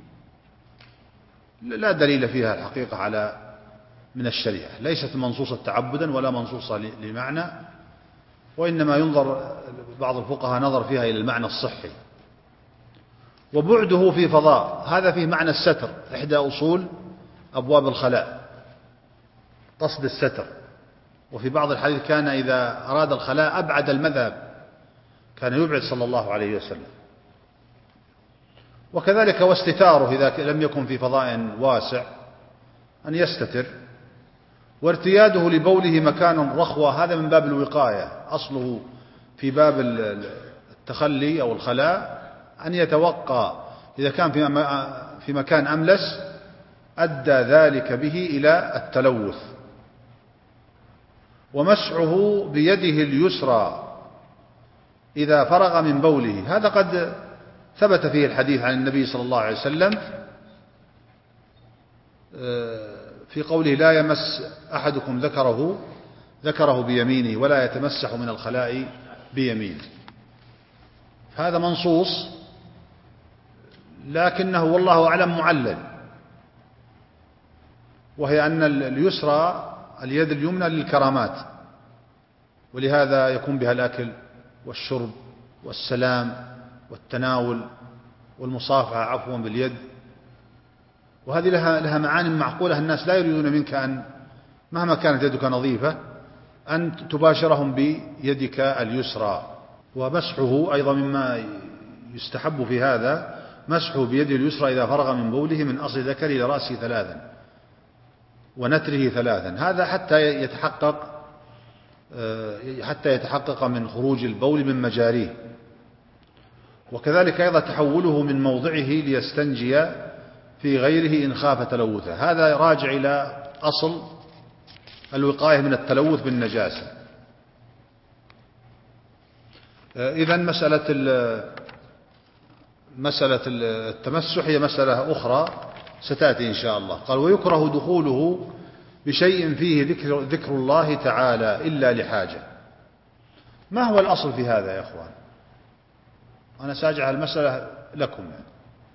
لا دليل فيها الحقيقة على من الشريعة، ليست منصوصة تعبدا ولا منصوصة لمعنى، وإنما ينظر بعض الفقهاء نظر فيها إلى المعنى الصحي. وبعده في فضاء، هذا فيه معنى الستر، إحدى أصول أبواب الخلاء قصد الستر. وفي بعض الحديث كان إذا أراد الخلاء أبعد المذهب، كان يبعد صلى الله عليه وسلم. وكذلك واستتاره إذا لم يكن في فضاء واسع أن يستتر. وارتياده لبوله مكان رخوة هذا من باب الوقاية، أصله في باب التخلي أو الخلاء أن يتوقى إذا كان في مكان أملس أدى ذلك به إلى التلوث. ومسعه بيده اليسرى إذا فرغ من بوله، هذا قد ثبت فيه الحديث عن النبي صلى الله عليه وسلم في قوله لا يمس أحدكم ذكره بيمينه ولا يتمسح من الخلاء بيمينه. هذا منصوص، لكنه والله أعلم معلل، وهي أن اليسرى اليد اليمنى للكرامات، ولهذا يكون بها الأكل والشرب والسلام والتناول والمصافحة عفوا باليد. وهذه لها معاني معقولة. الناس لا يريدون منك أن مهما كانت يدك نظيفة أن تباشرهم بيدك اليسرى. ومسحه أيضا مما يستحب في هذا مسحه بيده اليسرى إذا فرغ من بوله من أصل ذكره إلى رأسه 3 ونتره 3، هذا حتى يتحقق من خروج البول من مجاريه. وكذلك أيضا تحوله من موضعه ليستنجي في غيره إن خاف تلوثه، هذا راجع إلى أصل الوقاية من التلوث بالنجاسة. إذن مسألة التمسح هي مسألة أخرى ستأتي إن شاء الله. قال ويكره دخوله بشيء فيه ذكر الله تعالى إلا لحاجة. ما هو الأصل في هذا يا أخوان؟ أنا سأجعل المسألة لكم يعني.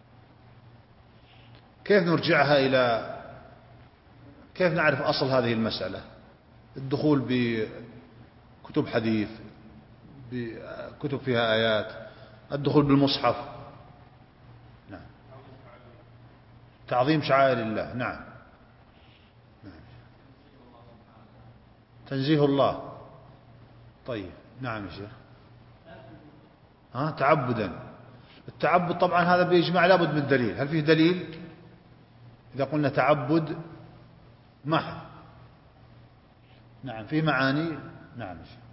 كيف نعرف أصل هذه المسألة؟ الدخول بكتب حديث، بكتب فيها آيات، الدخول بالمصحف، نعم. تعظيم شعائر الله، نعم. تنزيه الله، طيب، نعم يا شيخ. تعبدا. التعبد طبعا هذا بإجماع لابد من دليل. هل فيه دليل؟ إذا قلنا تعبد محض، نعم فيه معاني، نعم يا شيخ.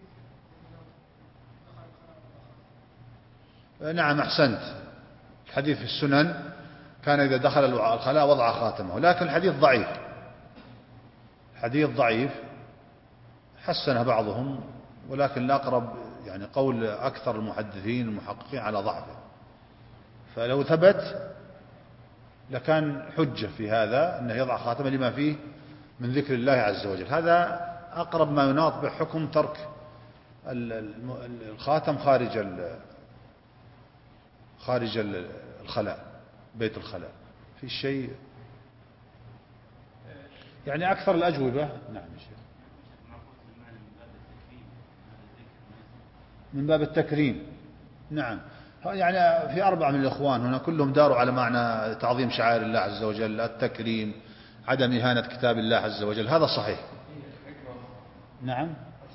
نعم أحسنت. الحديث في السنن كان إذا دخل الخلاء وضع خاتمه، لكن الحديث ضعيف، حديث ضعيف حسنه بعضهم، ولكن الأقرب يعني قول أكثر المحدثين المحققين على ضعفه. فلو ثبت لكان حجة في هذا أنه يضع خاتمه لما فيه من ذكر الله عز وجل. هذا أقرب ما يناط بحكم ترك الخاتم خارج الخلاء، بيت الخلاء. في شيء يعني أكثر الأجوبة، نعم يا شيخ، من باب التكريم، نعم. يعني في 4 من الإخوان هنا كلهم داروا على معنى تعظيم شعائر الله عز وجل، التكريم، عدم إهانة كتاب الله عز وجل، هذا صحيح. نعم،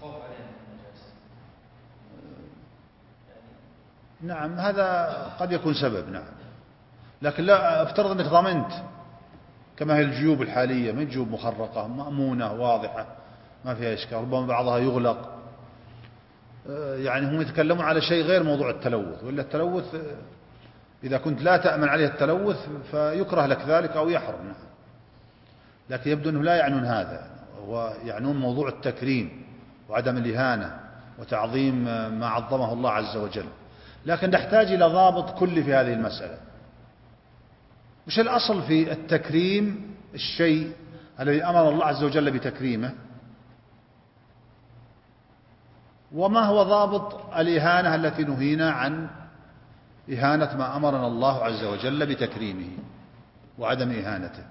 نعم هذا قد يكون سبب، نعم. لكن لا افترض أنك ضمنت كما هي الجيوب الحالية، من جيوب مخرقة مأمونة واضحة ما فيها إشكال، ربما بعضها يغلق، يعني هم يتكلمون على شيء غير موضوع التلوث. وإلا التلوث إذا كنت لا تأمن عليه التلوث فيكره لك ذلك أو يحرم، لكن يبدو أنه لا يعنون هذا، ويعنون موضوع التكريم وعدم الإهانة وتعظيم ما عظمه الله عز وجل. لكن نحتاج إلى ضابط كلي في هذه المسألة. مش الأصل في التكريم الشيء الذي أمر الله عز وجل بتكريمه؟ وما هو ضابط الإهانة التي نهينا عن إهانة ما أمرنا الله عز وجل بتكريمه وعدم إهانته؟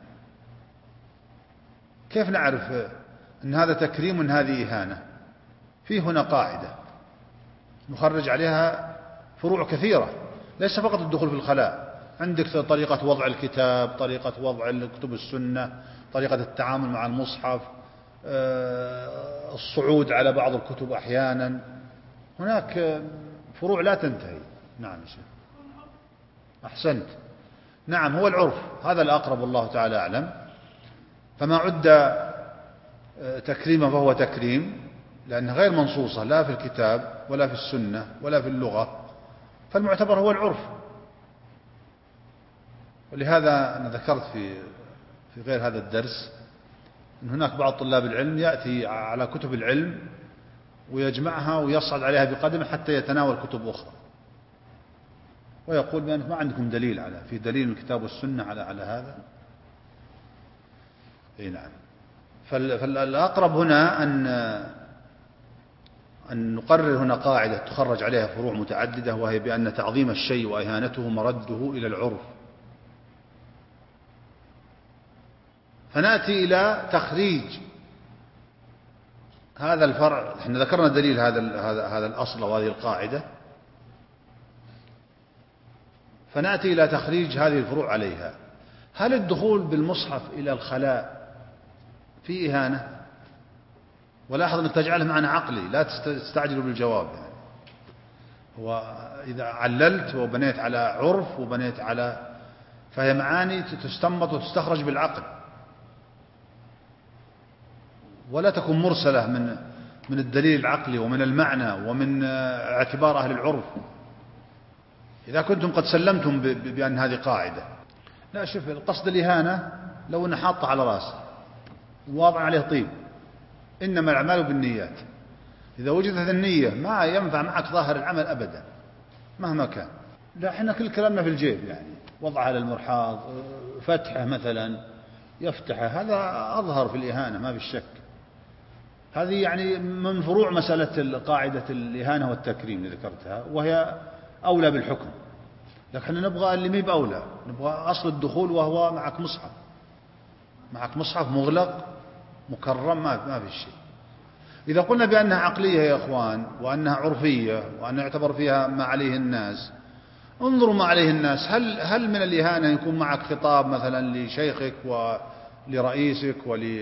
كيف نعرف أن هذا تكريم وأن هذه إهانة؟ في هنا قاعدة نخرج عليها فروع كثيرة، ليس فقط الدخول في الخلاء. عندك طريقة وضع الكتاب، طريقة وضع كتب السنة، طريقة التعامل مع المصحف، الصعود على بعض الكتب أحيانا، هناك فروع لا تنتهي. نعم يا شيخ. أحسنت، نعم هو العرف، هذا الأقرب والله تعالى أعلم. فما عد تكريما فهو تكريم، لأنها غير منصوصة لا في الكتاب ولا في السنة ولا في اللغة، فالمعتبر هو العرف. ولهذا أنا ذكرت في غير هذا الدرس أن هناك بعض طلاب العلم يأتي على كتب العلم ويجمعها ويصعد عليها بقدمه حتى يتناول كتب أخرى، ويقول بأنك ما عندكم دليل في دليل من الكتاب والسنة على هذا. أي نعم. فالأقرب هنا أن نقرر هنا قاعدة تخرج عليها فروع متعددة، وهي بأن تعظيم الشيء وإهانته مرده إلى العرف. فنأتي إلى تخريج هذا الفرع. احنا ذكرنا دليل هذا الأصل وهذه القاعدة، فنأتي إلى تخريج هذه الفروع عليها. هل الدخول بالمصحف إلى الخلاء في إهانة؟ ولاحظ أنك تجعله معنى عقلي، لا تستعجلوا بالجواب. يعني هو إذا عللت وبنيت على عرف وبنيت فهي معاني تستنبط وتستخرج بالعقل، ولا تكون مرسلة من الدليل العقلي ومن المعنى ومن اعتبار أهل العرف. إذا كنتم قد سلمتم بأن هذه قاعدة، لا شوف القصد الإهانة لو أن حاطة على رأسه وواضع عليه طيب، إنما الأعمال بالنيات. إذا وجدت النية ما ينفع معك ظاهر العمل أبدا مهما كان. لا احنا كل كلامنا في الجيب، يعني وضعها على المرحاض، فتحه مثلا يفتحه، هذا أظهر في الإهانة ما بالشك. هذه يعني من فروع مسألة قاعدة الإهانة والتكريم اللي ذكرتها، وهي أولى بالحكم. لكن نبغى اللي ما يبقى أولى، نبغى أصل الدخول، وهو معك مصحف مغلق مكرم، ما في شيء. إذا قلنا بأنها عقلية يا إخوان، وأنها عرفية، وأن يعتبر فيها ما عليه الناس، انظروا ما عليه الناس. هل من الإهانة يكون معك خطاب مثلا لشيخك ولرئيسك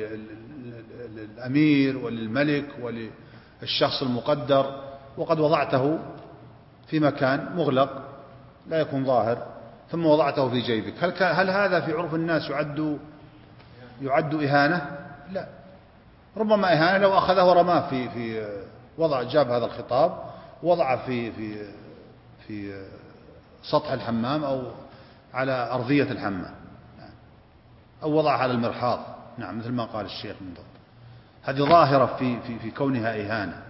وللأمير وللملك وللشخص المقدر، وقد وضعته في مكان مغلق لا يكون ظاهر، ثم وضعته في جيبك، هل هذا في عرف الناس يعد إهانة؟ لا، ربما إهانة لو أخذه ورماه في جاب هذا الخطاب وضعه في سطح الحمام أو على أرضية الحمام، أو وضعه على المرحاض. نعم، مثل ما قال الشيخ من ضبط، هذه ظاهرة في كونها إهانة.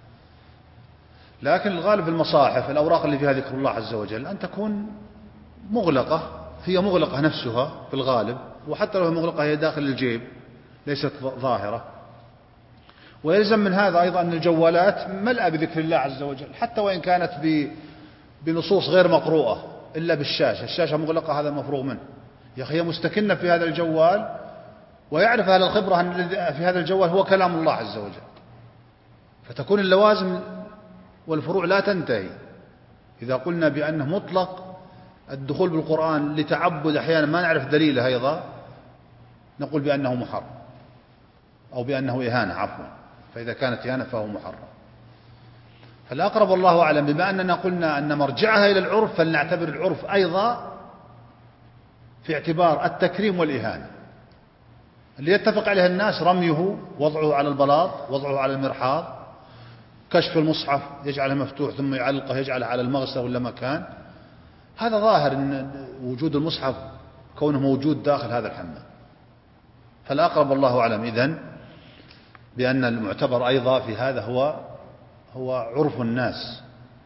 لكن الغالب في المصاحف الأوراق اللي فيها ذكر الله عز وجل أن تكون مغلقة، هي مغلقة نفسها في الغالب، وحتى لو هي مغلقة هي داخل الجيب ليست ظاهرة. ويلزم من هذا أيضا أن الجوالات ملأة بذكر الله عز وجل، حتى وإن كانت بنصوص غير مقروءة إلا الشاشة مغلقة، هذا مفروغ منه. يا أخي هي مستكنة في هذا الجوال، ويعرف أهل الخبرة أن الذي في هذا الجوال هو كلام الله عز وجل، فتكون اللوازم والفروع لا تنتهي. إذا قلنا بأنه مطلق الدخول بالقرآن لتعبد أحيانا ما نعرف دليله أيضا، نقول بأنه محرم، أو بأنه إهانة عفوا. فإذا كانت إهانة فهو محرم. فالأقرب والله أعلم، بما أننا قلنا أن مرجعها إلى العرف، فلنعتبر العرف أيضا في اعتبار التكريم والإهانة. اللي يتفق عليه الناس رميه، وضعه على البلاط، وضعه على المرحاض، كشف المصحف يجعله مفتوح ثم يعلقه يجعله على المغسل ولا مكان، هذا ظاهر أن وجود المصحف كونه موجود داخل هذا الحمام. فالأقرب والله أعلم إذن بأن المعتبر أيضا في هذا هو عرف الناس،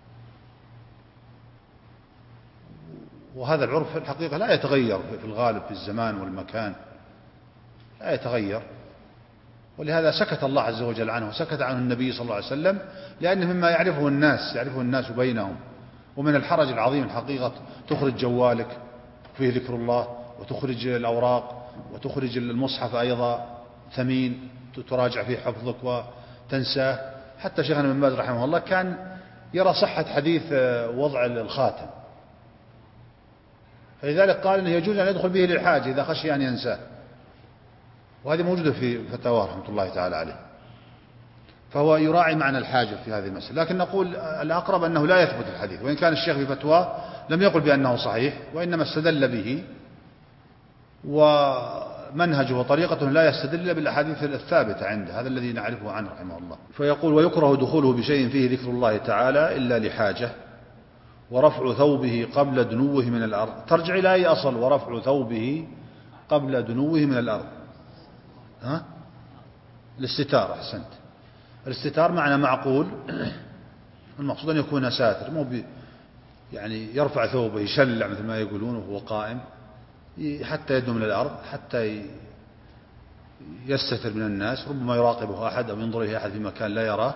وهذا العرف في الحقيقة لا يتغير في الغالب في الزمان والمكان، لا يتغير. ولهذا سكت الله عز وجل عنه، وسكت عنه النبي صلى الله عليه وسلم، لأنه مما يعرفه الناس بينهم. ومن الحرج العظيم الحقيقة تخرج جوالك فيه ذكر الله، وتخرج الأوراق، وتخرج المصحف أيضا ثمين تراجع فيه حفظك وتنساه. حتى شيخنا ابن باز رحمه الله كان يرى صحة حديث وضع الخاتم، فلذلك قال إنه يجوز أن يدخل به للحاجة إذا خشي أن ينساه، وهذه موجودة في فتاوى رحمة الله تعالى عليه. فهو يراعي معنى الحاجة في هذه المسألة. لكن نقول الأقرب أنه لا يثبت الحديث، وإن كان الشيخ في فتواه لم يقل بأنه صحيح، وإنما استدل به، ومنهجه وطريقته لا يستدل بالأحاديث الثابتة عنده. هذا الذي نعرفه عنه رحمه الله. فيقول: ويكره دخوله بشيء فيه ذكر الله تعالى إلا لحاجة، ورفع ثوبه قبل دنوه من الأرض. ترجع إلى أي أصل ورفع ثوبه قبل دنوه من الأرض؟ الاستتار. أحسنت. الاستتار معنى معقول، المقصود أن يكون ساتر، مو يعني يرفع ثوبه يشلع مثل ما يقولون وهو قائم حتى يدنو من الأرض، حتى يستتر من الناس، ربما يراقبه أحد أو ينظر إليه أحد في مكان لا يراه.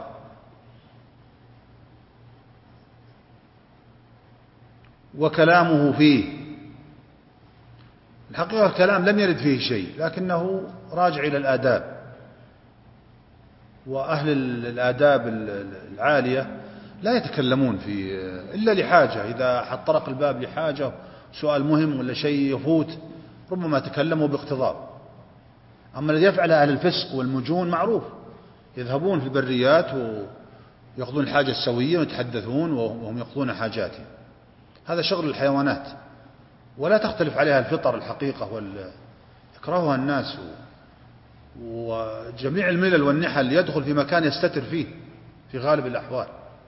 وكلامه فيه، الحقيقة الكلام لم يرد فيه شيء، لكنه راجع إلى الآداب، وأهل الآداب العالية لا يتكلمون فيه إلا لحاجة. إذا طرق الباب لحاجة، سؤال مهم ولا شيء يفوت، ربما تكلموا باقتضاب. أما الذي يفعل أهل الفسق والمجون معروف، يذهبون في البريات ويأخذون الحاجة السوية ويتحدثون وهم يأخذون حاجاتهم. هذا شغل الحيوانات، ولا تختلف عليها الفطر الحقيقة يكرهها الناس، وجميع الملل والنحل يدخل في مكان يستتر فيه في غالب الأحوال.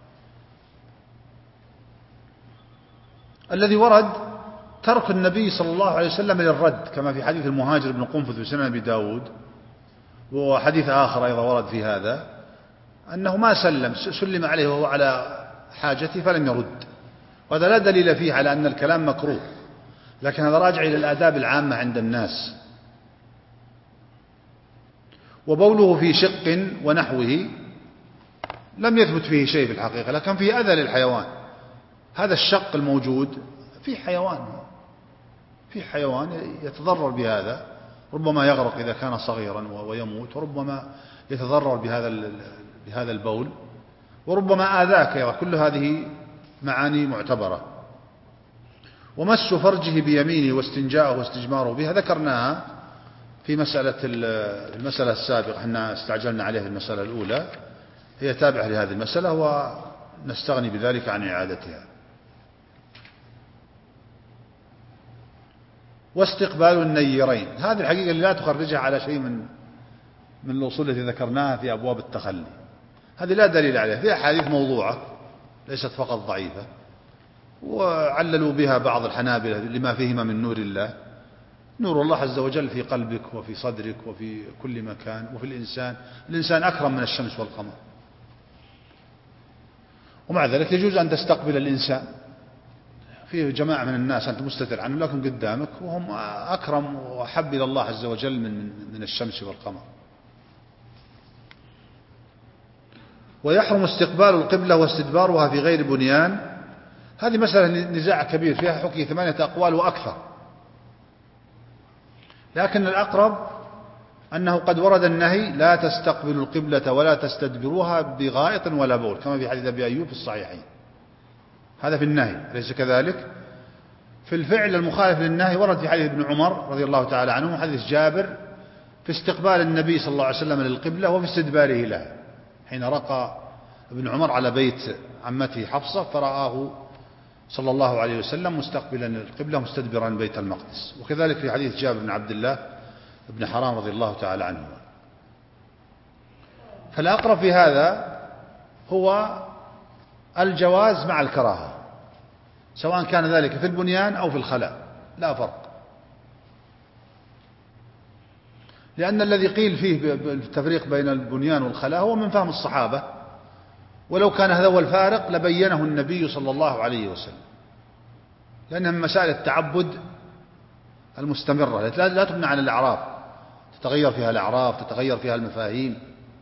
الذي ورد ترك النبي صلى الله عليه وسلم للرد، كما في حديث المهاجر بن قنفذ في سنن أبي داود، وحديث آخر أيضا ورد في هذا، أنه ما سلم عليه وهو على حاجته فلم يرد. وهذا لا دليل فيه على أن الكلام مكروه، لكن هذا راجع إلى الآداب العامة عند الناس. وبوله في شق ونحوه لم يثبت فيه شيء في الحقيقة، لكن فيه أذى للحيوان. هذا الشق الموجود في حيوان يتضرر بهذا، ربما يغرق إذا كان صغيرا ويموت، وربما يتضرر بهذا البول، وربما آذاك. كل هذه معاني معتبرة. ومس فرجه بيمينه واستنجاءه واستجماره بها ذكرناها في المسألة السابقة، احنا استعجلنا عليها المسألة الأولى، هي تابعة لهذه المسألة ونستغني بذلك عن إعادتها. واستقبال النيرين، هذه الحقيقة اللي لا تخرجها على شيء من الأصول التي ذكرناها في أبواب التخلي، هذه لا دليل عليها، فيها أحاديث موضوعة ليست فقط ضعيفة، وعللوا بها بعض الحنابلة لما فيهما من نور الله. نور الله عز وجل في قلبك وفي صدرك وفي كل مكان، وفي الإنسان أكرم من الشمس والقمر، ومع ذلك يجوز أن تستقبل الإنسان. فيه جماعة من الناس أنت مستتر عنه لكن قدامك، وهم أكرم وأحب إلى الله عز وجل من الشمس والقمر. ويحرم استقبال القبلة واستدبارها في غير بنيان، هذه مسألة نزاع كبير فيها، حكي 8 أقوال وأكثر، لكن الأقرب أنه قد ورد النهي: لا تستقبلوا القبلة ولا تستدبروها بغائط ولا بول، كما في حديث أبي أيوب في الصحيحين. هذا في النهي، أليس كذلك؟ في الفعل المخالف للنهي ورد في حديث ابن عمر رضي الله تعالى عنه، وحديث جابر في استقبال النبي صلى الله عليه وسلم للقبلة وفي استدباره لها، حين رقى ابن عمر على بيت عمته حفصة فرآه صلى الله عليه وسلم مستقبلا القبلة مستدبرا بيت المقدس. وكذلك في حديث جابر بن عبد الله بن حرام رضي الله تعالى عنه. فالأقرب في هذا هو الجواز مع الكراهة، سواء كان ذلك في البنيان أو في الخلاء، لا فرق، لأن الذي قيل فيه بالتفريق بين البنيان والخلاء هو من فهم الصحابة، ولو كان هذا هو الفارق لبينه النبي صلى الله عليه وسلم، لأنها من مسائل التعبد المستمرة لا تبنى على الأعراف، تتغير فيها الأعراف، تتغير فيها المفاهيم.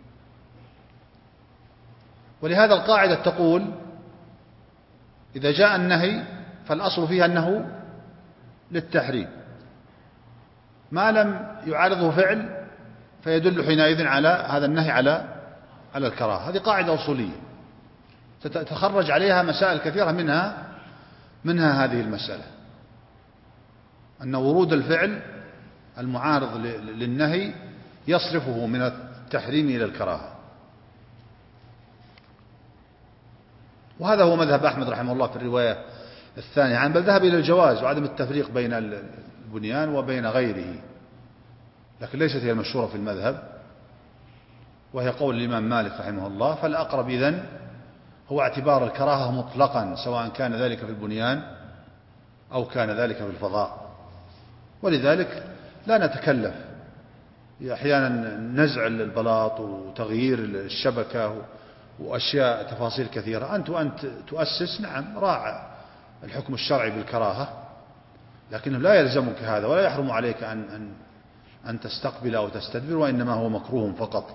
ولهذا القاعدة تقول: إذا جاء النهي فالأصل فيها أنه للتحريم، ما لم يعارضه فعل فيدل حينئذ على هذا النهي على الكراهة. هذه قاعدة أصولية تتخرج عليها مسائل كثيرة، منها هذه المسألة، أن ورود الفعل المعارض للنهي يصرفه من التحريم إلى الكراهة. وهذا هو مذهب أحمد رحمه الله في الرواية الثاني عنه، بل ذهب إلى الجواز وعدم التفريق بين البنيان وبين غيره، لكن ليست هي المشهورة في المذهب، وهي قول الإمام مالك رحمه الله. فالأقرب إذن هو اعتبار الكراهة مطلقا، سواء كان ذلك في البنيان أو كان ذلك في الفضاء. ولذلك لا نتكلف، أحيانا نزع البلاط وتغيير الشبكة وأشياء تفاصيل كثيرة. وأنت تؤسس، نعم راعى الحكم الشرعي بالكراهة، لكنه لا يلزمك هذا ولا يحرم عليك أن تستقبل أو تستدبر، وإنما هو مكروه فقط.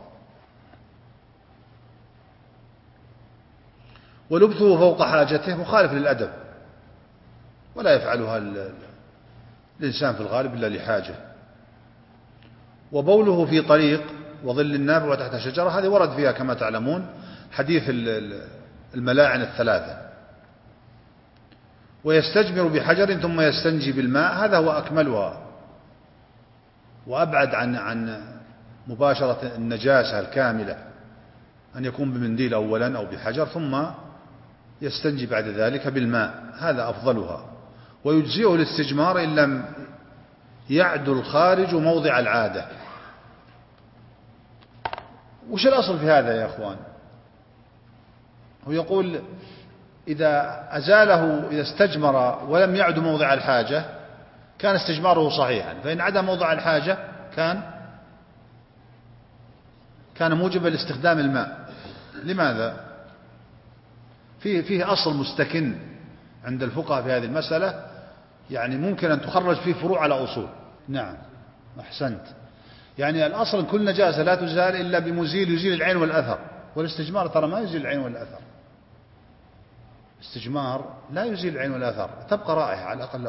ولبثه فوق حاجته مخالف للأدب، ولا يفعلها الإنسان في الغالب إلا لحاجة. وبوله في طريق وظل النافع وتحت شجرة، هذه ورد فيها كما تعلمون حديث الملاعن الثلاثة. ويستجمر بحجر ثم يستنجي بالماء، هذا هو أكملها وأبعد عن مباشرة النجاسة الكاملة، أن يكون بمنديل أولا أو بحجر ثم يستنجي بعد ذلك بالماء، هذا أفضلها. ويجزئه الاستجمار إن لم يعد الخارج موضع العادة. وش الأصل في هذا يا أخوان؟ هو يقول إذا أزاله، إذا استجمر ولم يعد موضع الحاجة كان استجماره صحيحا، فإن عدا موضع الحاجة كان موجبا لاستخدام الماء. لماذا؟ فيه أصل مستكن عند الفقهاء في هذه المسألة، يعني ممكن أن تخرج فيه فروع على أصول. نعم أحسنت. يعني الأصل كل نجاسة لا تزال إلا بمزيل يزيل العين والأثر، والاستجمار ترى ما يزيل العين والأثر. استجمار لا يزيل العين والأثر، تبقى رائحة على الأقل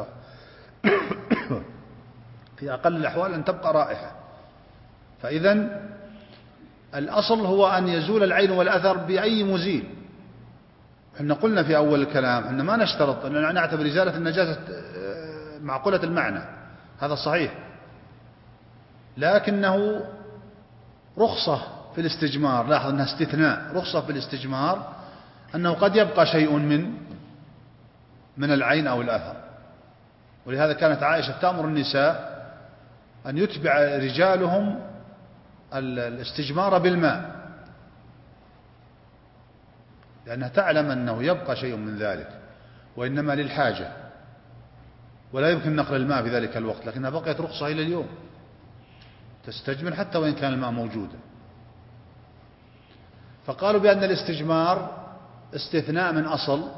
في أقل الأحوال أن تبقى رائحة. فإذا الأصل هو أن يزول العين والأثر بأي مزيل. احنا قلنا في أول الكلام أن ما نشترط أن نعتبر إزالة النجاسة معقولة المعنى، هذا صحيح، لكنه رخصة في الاستجمار. لاحظ أنها استثناء، رخصة في الاستجمار أنه قد يبقى شيء من العين أو الأثر. ولهذا كانت عائشة تأمر النساء أن يتبع رجالهم الاستجمار بالماء، لأنها تعلم أنه يبقى شيء من ذلك، وإنما للحاجة، ولا يمكن نقل الماء في ذلك الوقت، لكنها بقيت رخصة إلى اليوم، تستجمر حتى وإن كان الماء موجودا. فقالوا بأن الاستجمار استثناء من أصل،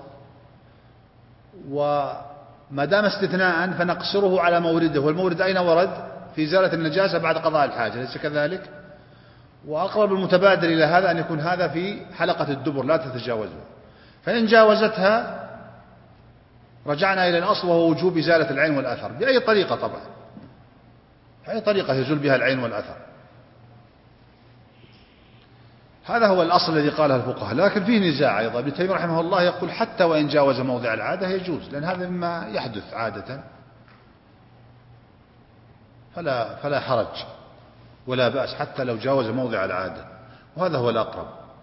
وما دام استثناء فنقصره على مورده. والمورد أين ورد؟ في إزالة النجاسة بعد قضاء الحاجة، ليس كذلك؟ وأقرب المتبادر إلى هذا أن يكون هذا في حلقة الدبر لا تتجاوزها، فإن جاوزتها رجعنا إلى الأصل وهو وجوب إزالة العين والأثر بأي طريقة، طبعا بأي طريقة يزول بها العين والأثر. هذا هو الأصل الذي قاله الفقهاء. لكن فيه نزاع أيضا. ابن تيمية رحمه الله يقول حتى وإن جاوز موضع العادة يجوز، لأن هذا مما يحدث عادة، فلا حرج ولا بأس حتى لو جاوز موضع العادة، وهذا هو الأقرب.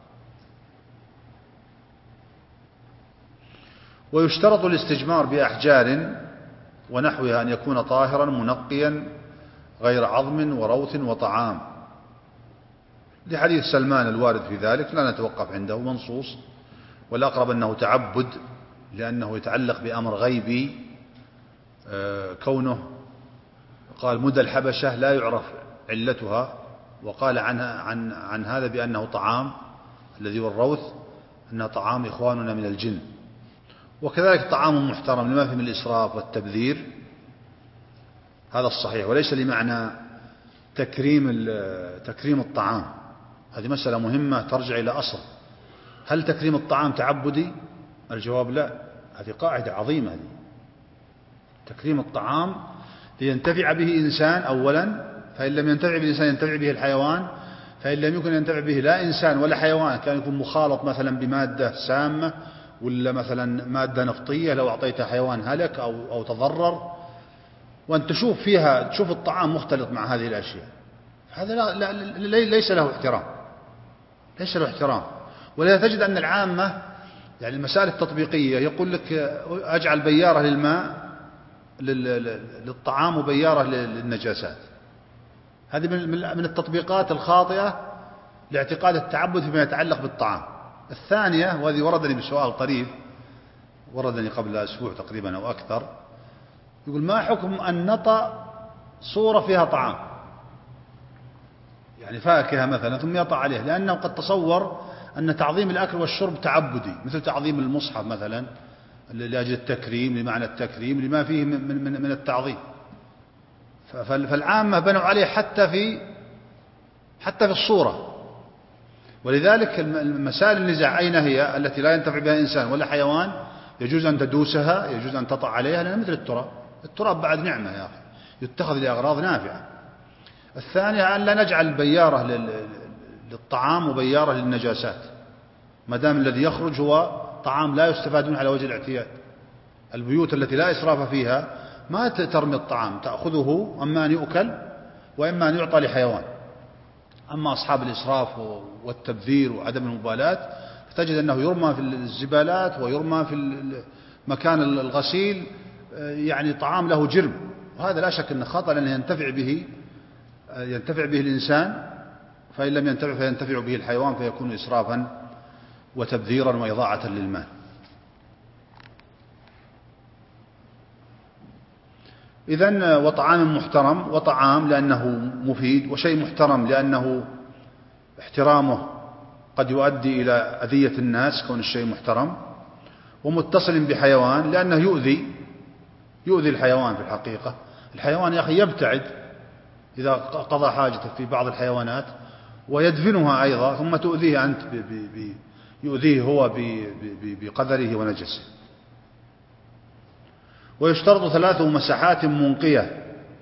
ويشترط الاستجمار بأحجار ونحوها أن يكون طاهرا منقيا غير عظم وروث وطعام، لحديث سلمان الوارد في ذلك، لا نتوقف عنده، منصوص. والأقرب أنه تعبد، لأنه يتعلق بأمر غيبي، كونه قال مدى الحبشة لا يعرف علتها، وقال عن هذا بأنه طعام، الذي هو الروث، أنه طعام إخواننا من الجن. وكذلك طعام محترم لما فيه من الإسراف والتبذير، هذا الصحيح، وليس لمعنى تكريم الطعام. هذه مسألة مهمة ترجع إلى أصل. هل تكريم الطعام تعبدي؟ الجواب لا، هذه قاعدة عظيمة. هذه تكريم الطعام لينتفع به إنسان أولا، فإن لم ينتفع به الإنسان ينتفع به الحيوان، فإن لم يكن ينتفع به لا إنسان ولا حيوان، كان يكون مخالط مثلا بمادة سامة ولا مثلا مادة نفطية، لو أعطيتها حيوان هلك أو تضرر، وأن تشوف الطعام مختلط مع هذه الأشياء، هذا ليس له احترام، ليس له احترام. ولذا تجد أن العامة يعني المسائل التطبيقية يقول لك أجعل بيارة للماء للطعام وبيارة للنجاسات. هذه من التطبيقات الخاطئة لاعتقاد التعبد فيما يتعلق بالطعام. الثانية، وهذه وردني بسؤال طريف، وردني قبل أسبوع تقريبا أو أكثر، يقول: ما حكم أن نطأ صورة فيها طعام، يعني فاكهة مثلا، ثم يطأ عليها، لأنه قد تصور أن تعظيم الأكل والشرب تعبدي، مثل تعظيم المصحف مثلا لأجل التكريم، لمعنى التكريم، لما فيه من التعظيم. فالعامة بنوا عليه حتى في الصورة. ولذلك المسائل النزاع أين هي التي لا ينتفع بها إنسان ولا حيوان يجوز أن تدوسها، يجوز أن تطأ عليها، لأنها مثل التراب بعد نعمة يا أخي، يتخذ لأغراض نافعة. الثانية أن لا نجعل بيارة للطعام وبيارة للنجاسات، ما دام الذي يخرج هو طعام لا يستفاد منه على وجه الاعتياد. البيوت التي لا إسراف فيها ما ترمي الطعام، تأخذه أما أن يؤكل وإما أن يعطى لحيوان. أما أصحاب الإسراف والتبذير وعدم المبالاة فتجد أنه يرمى في الزبالات ويرمى في مكان الغسيل، يعني طعام له جرم، وهذا لا شك أنه خطأ، لأنه ينتفع به الإنسان، فإن لم ينتفع فينتفع به الحيوان، فيكون إسرافا وتبذيرا وإضاعة للمال. إذن وطعام محترم، وطعام لأنه مفيد، وشيء محترم لأنه احترامه قد يؤدي إلى أذية الناس كون الشيء محترم، ومتصل بحيوان لأنه يؤذي الحيوان. في الحقيقة الحيوان يا أخي يبتعد إذا قضى حاجته في بعض الحيوانات ويدفنها أيضا، ثم تؤذيه أنت يؤذيه هو بقدره ونجسه. ويشترط 3 مساحات منقية،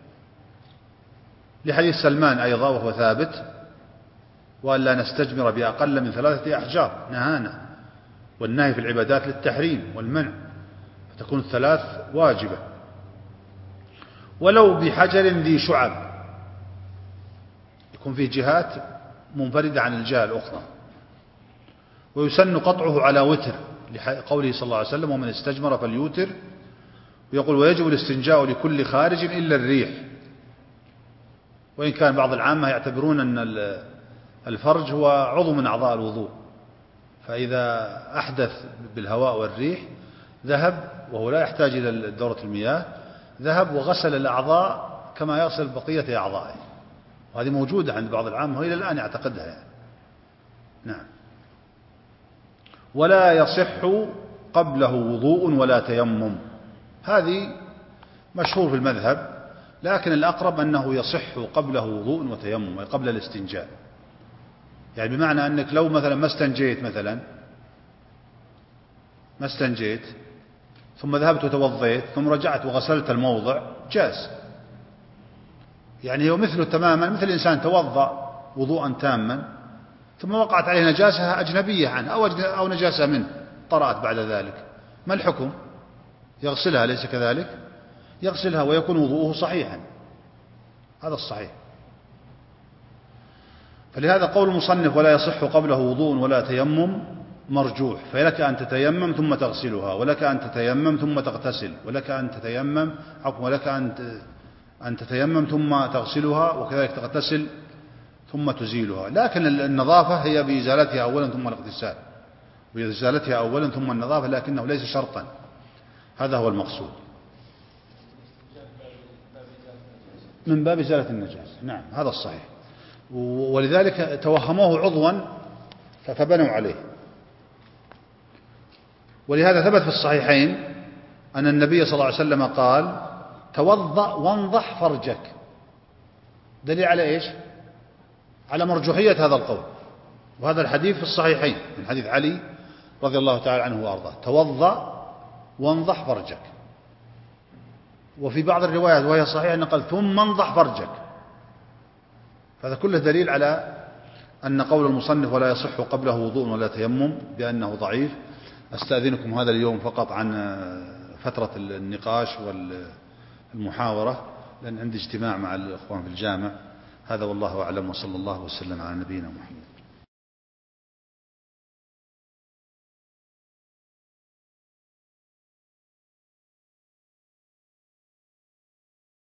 لحديث سلمان أيضا وهو ثابت: وأن لا نستجمر بأقل من 3 أحجار، نهانا. والنهي في العبادات للتحريم والمنع، فتكون 3 واجبة. ولو بحجر ذي شعب، يكون فيه جهات منفردة عن الجهة الأخرى. ويسن قطعه على وتر، لقوله صلى الله عليه وسلم: ومن استجمر فليوتر. ويقول: ويجب الاستنجاء لكل خارج إلا الريح. وإن كان بعض العامة يعتبرون أن الفرج هو عضو من أعضاء الوضوء، فإذا أحدث بالهواء والريح ذهب، وهو لا يحتاج إلى دورة المياه، ذهب وغسل الأعضاء كما يغسل بقية أعضائه. وهذه موجودة عند بعض العامة وإلى الآن يعتقدها يعني. نعم. ولا يصح قبله وضوء ولا تيمم، هذه مشهور في المذهب، لكن الأقرب أنه يصح قبله وضوء وتيمم، أي قبل الاستنجاء. يعني بمعنى أنك لو مثلا ما استنجيت ثم ذهبت وتوضيت ثم رجعت وغسلت الموضع، جاز. يعني هو مثله تماما مثل الإنسان توضأ وضوءا تاما ثم وقعت عليه نجاسة أجنبية عنه أو نجاسة منه طرأت بعد ذلك، ما الحكم؟ يغسلها، ليس كذلك؟ يغسلها ويكون وضوءه صحيحا، هذا الصحيح. فلهذا قول المصنف: ولا يصح قبله وضوء ولا تيمم، مرجوح. فلك أن تتيمم ثم تغسلها، ولك أن تتيمم ثم تغتسل، ولك أن تتيمم ولك أن تتيمم ثم تغسلها، وكذلك تغتسل ثم تزيلها. لكن النظافة هي بإزالتها أولا ثم الاغتسال، بإزالتها أولا ثم النظافة، لكنه ليس شرطا، هذا هو المقصود. من باب إزالة النجاسة، نعم، هذا الصحيح. ولذلك توهموه عضوا فبنوا عليه. ولهذا ثبت في الصحيحين أن النبي صلى الله عليه وسلم قال: توضأ وانضح فرجك. دليل على إيش؟ على مرجوحية هذا القول. وهذا الحديث في الصحيحين من حديث علي رضي الله تعالى عنه وأرضاه: توضأ وانضح فرجك. وفي بعض الروايات وهي صحيحة أنه قال: ثم انضح فرجك. فهذا كله دليل على أن قول المصنف ولا يصح قبله وضوء ولا تيمم بأنه ضعيف. أستأذنكم هذا اليوم فقط عن فترة النقاش والمحاورة، لأن عندي اجتماع مع الإخوان في الجامع. هذا والله أعلم، وصلى الله وسلم على نبينا محمد.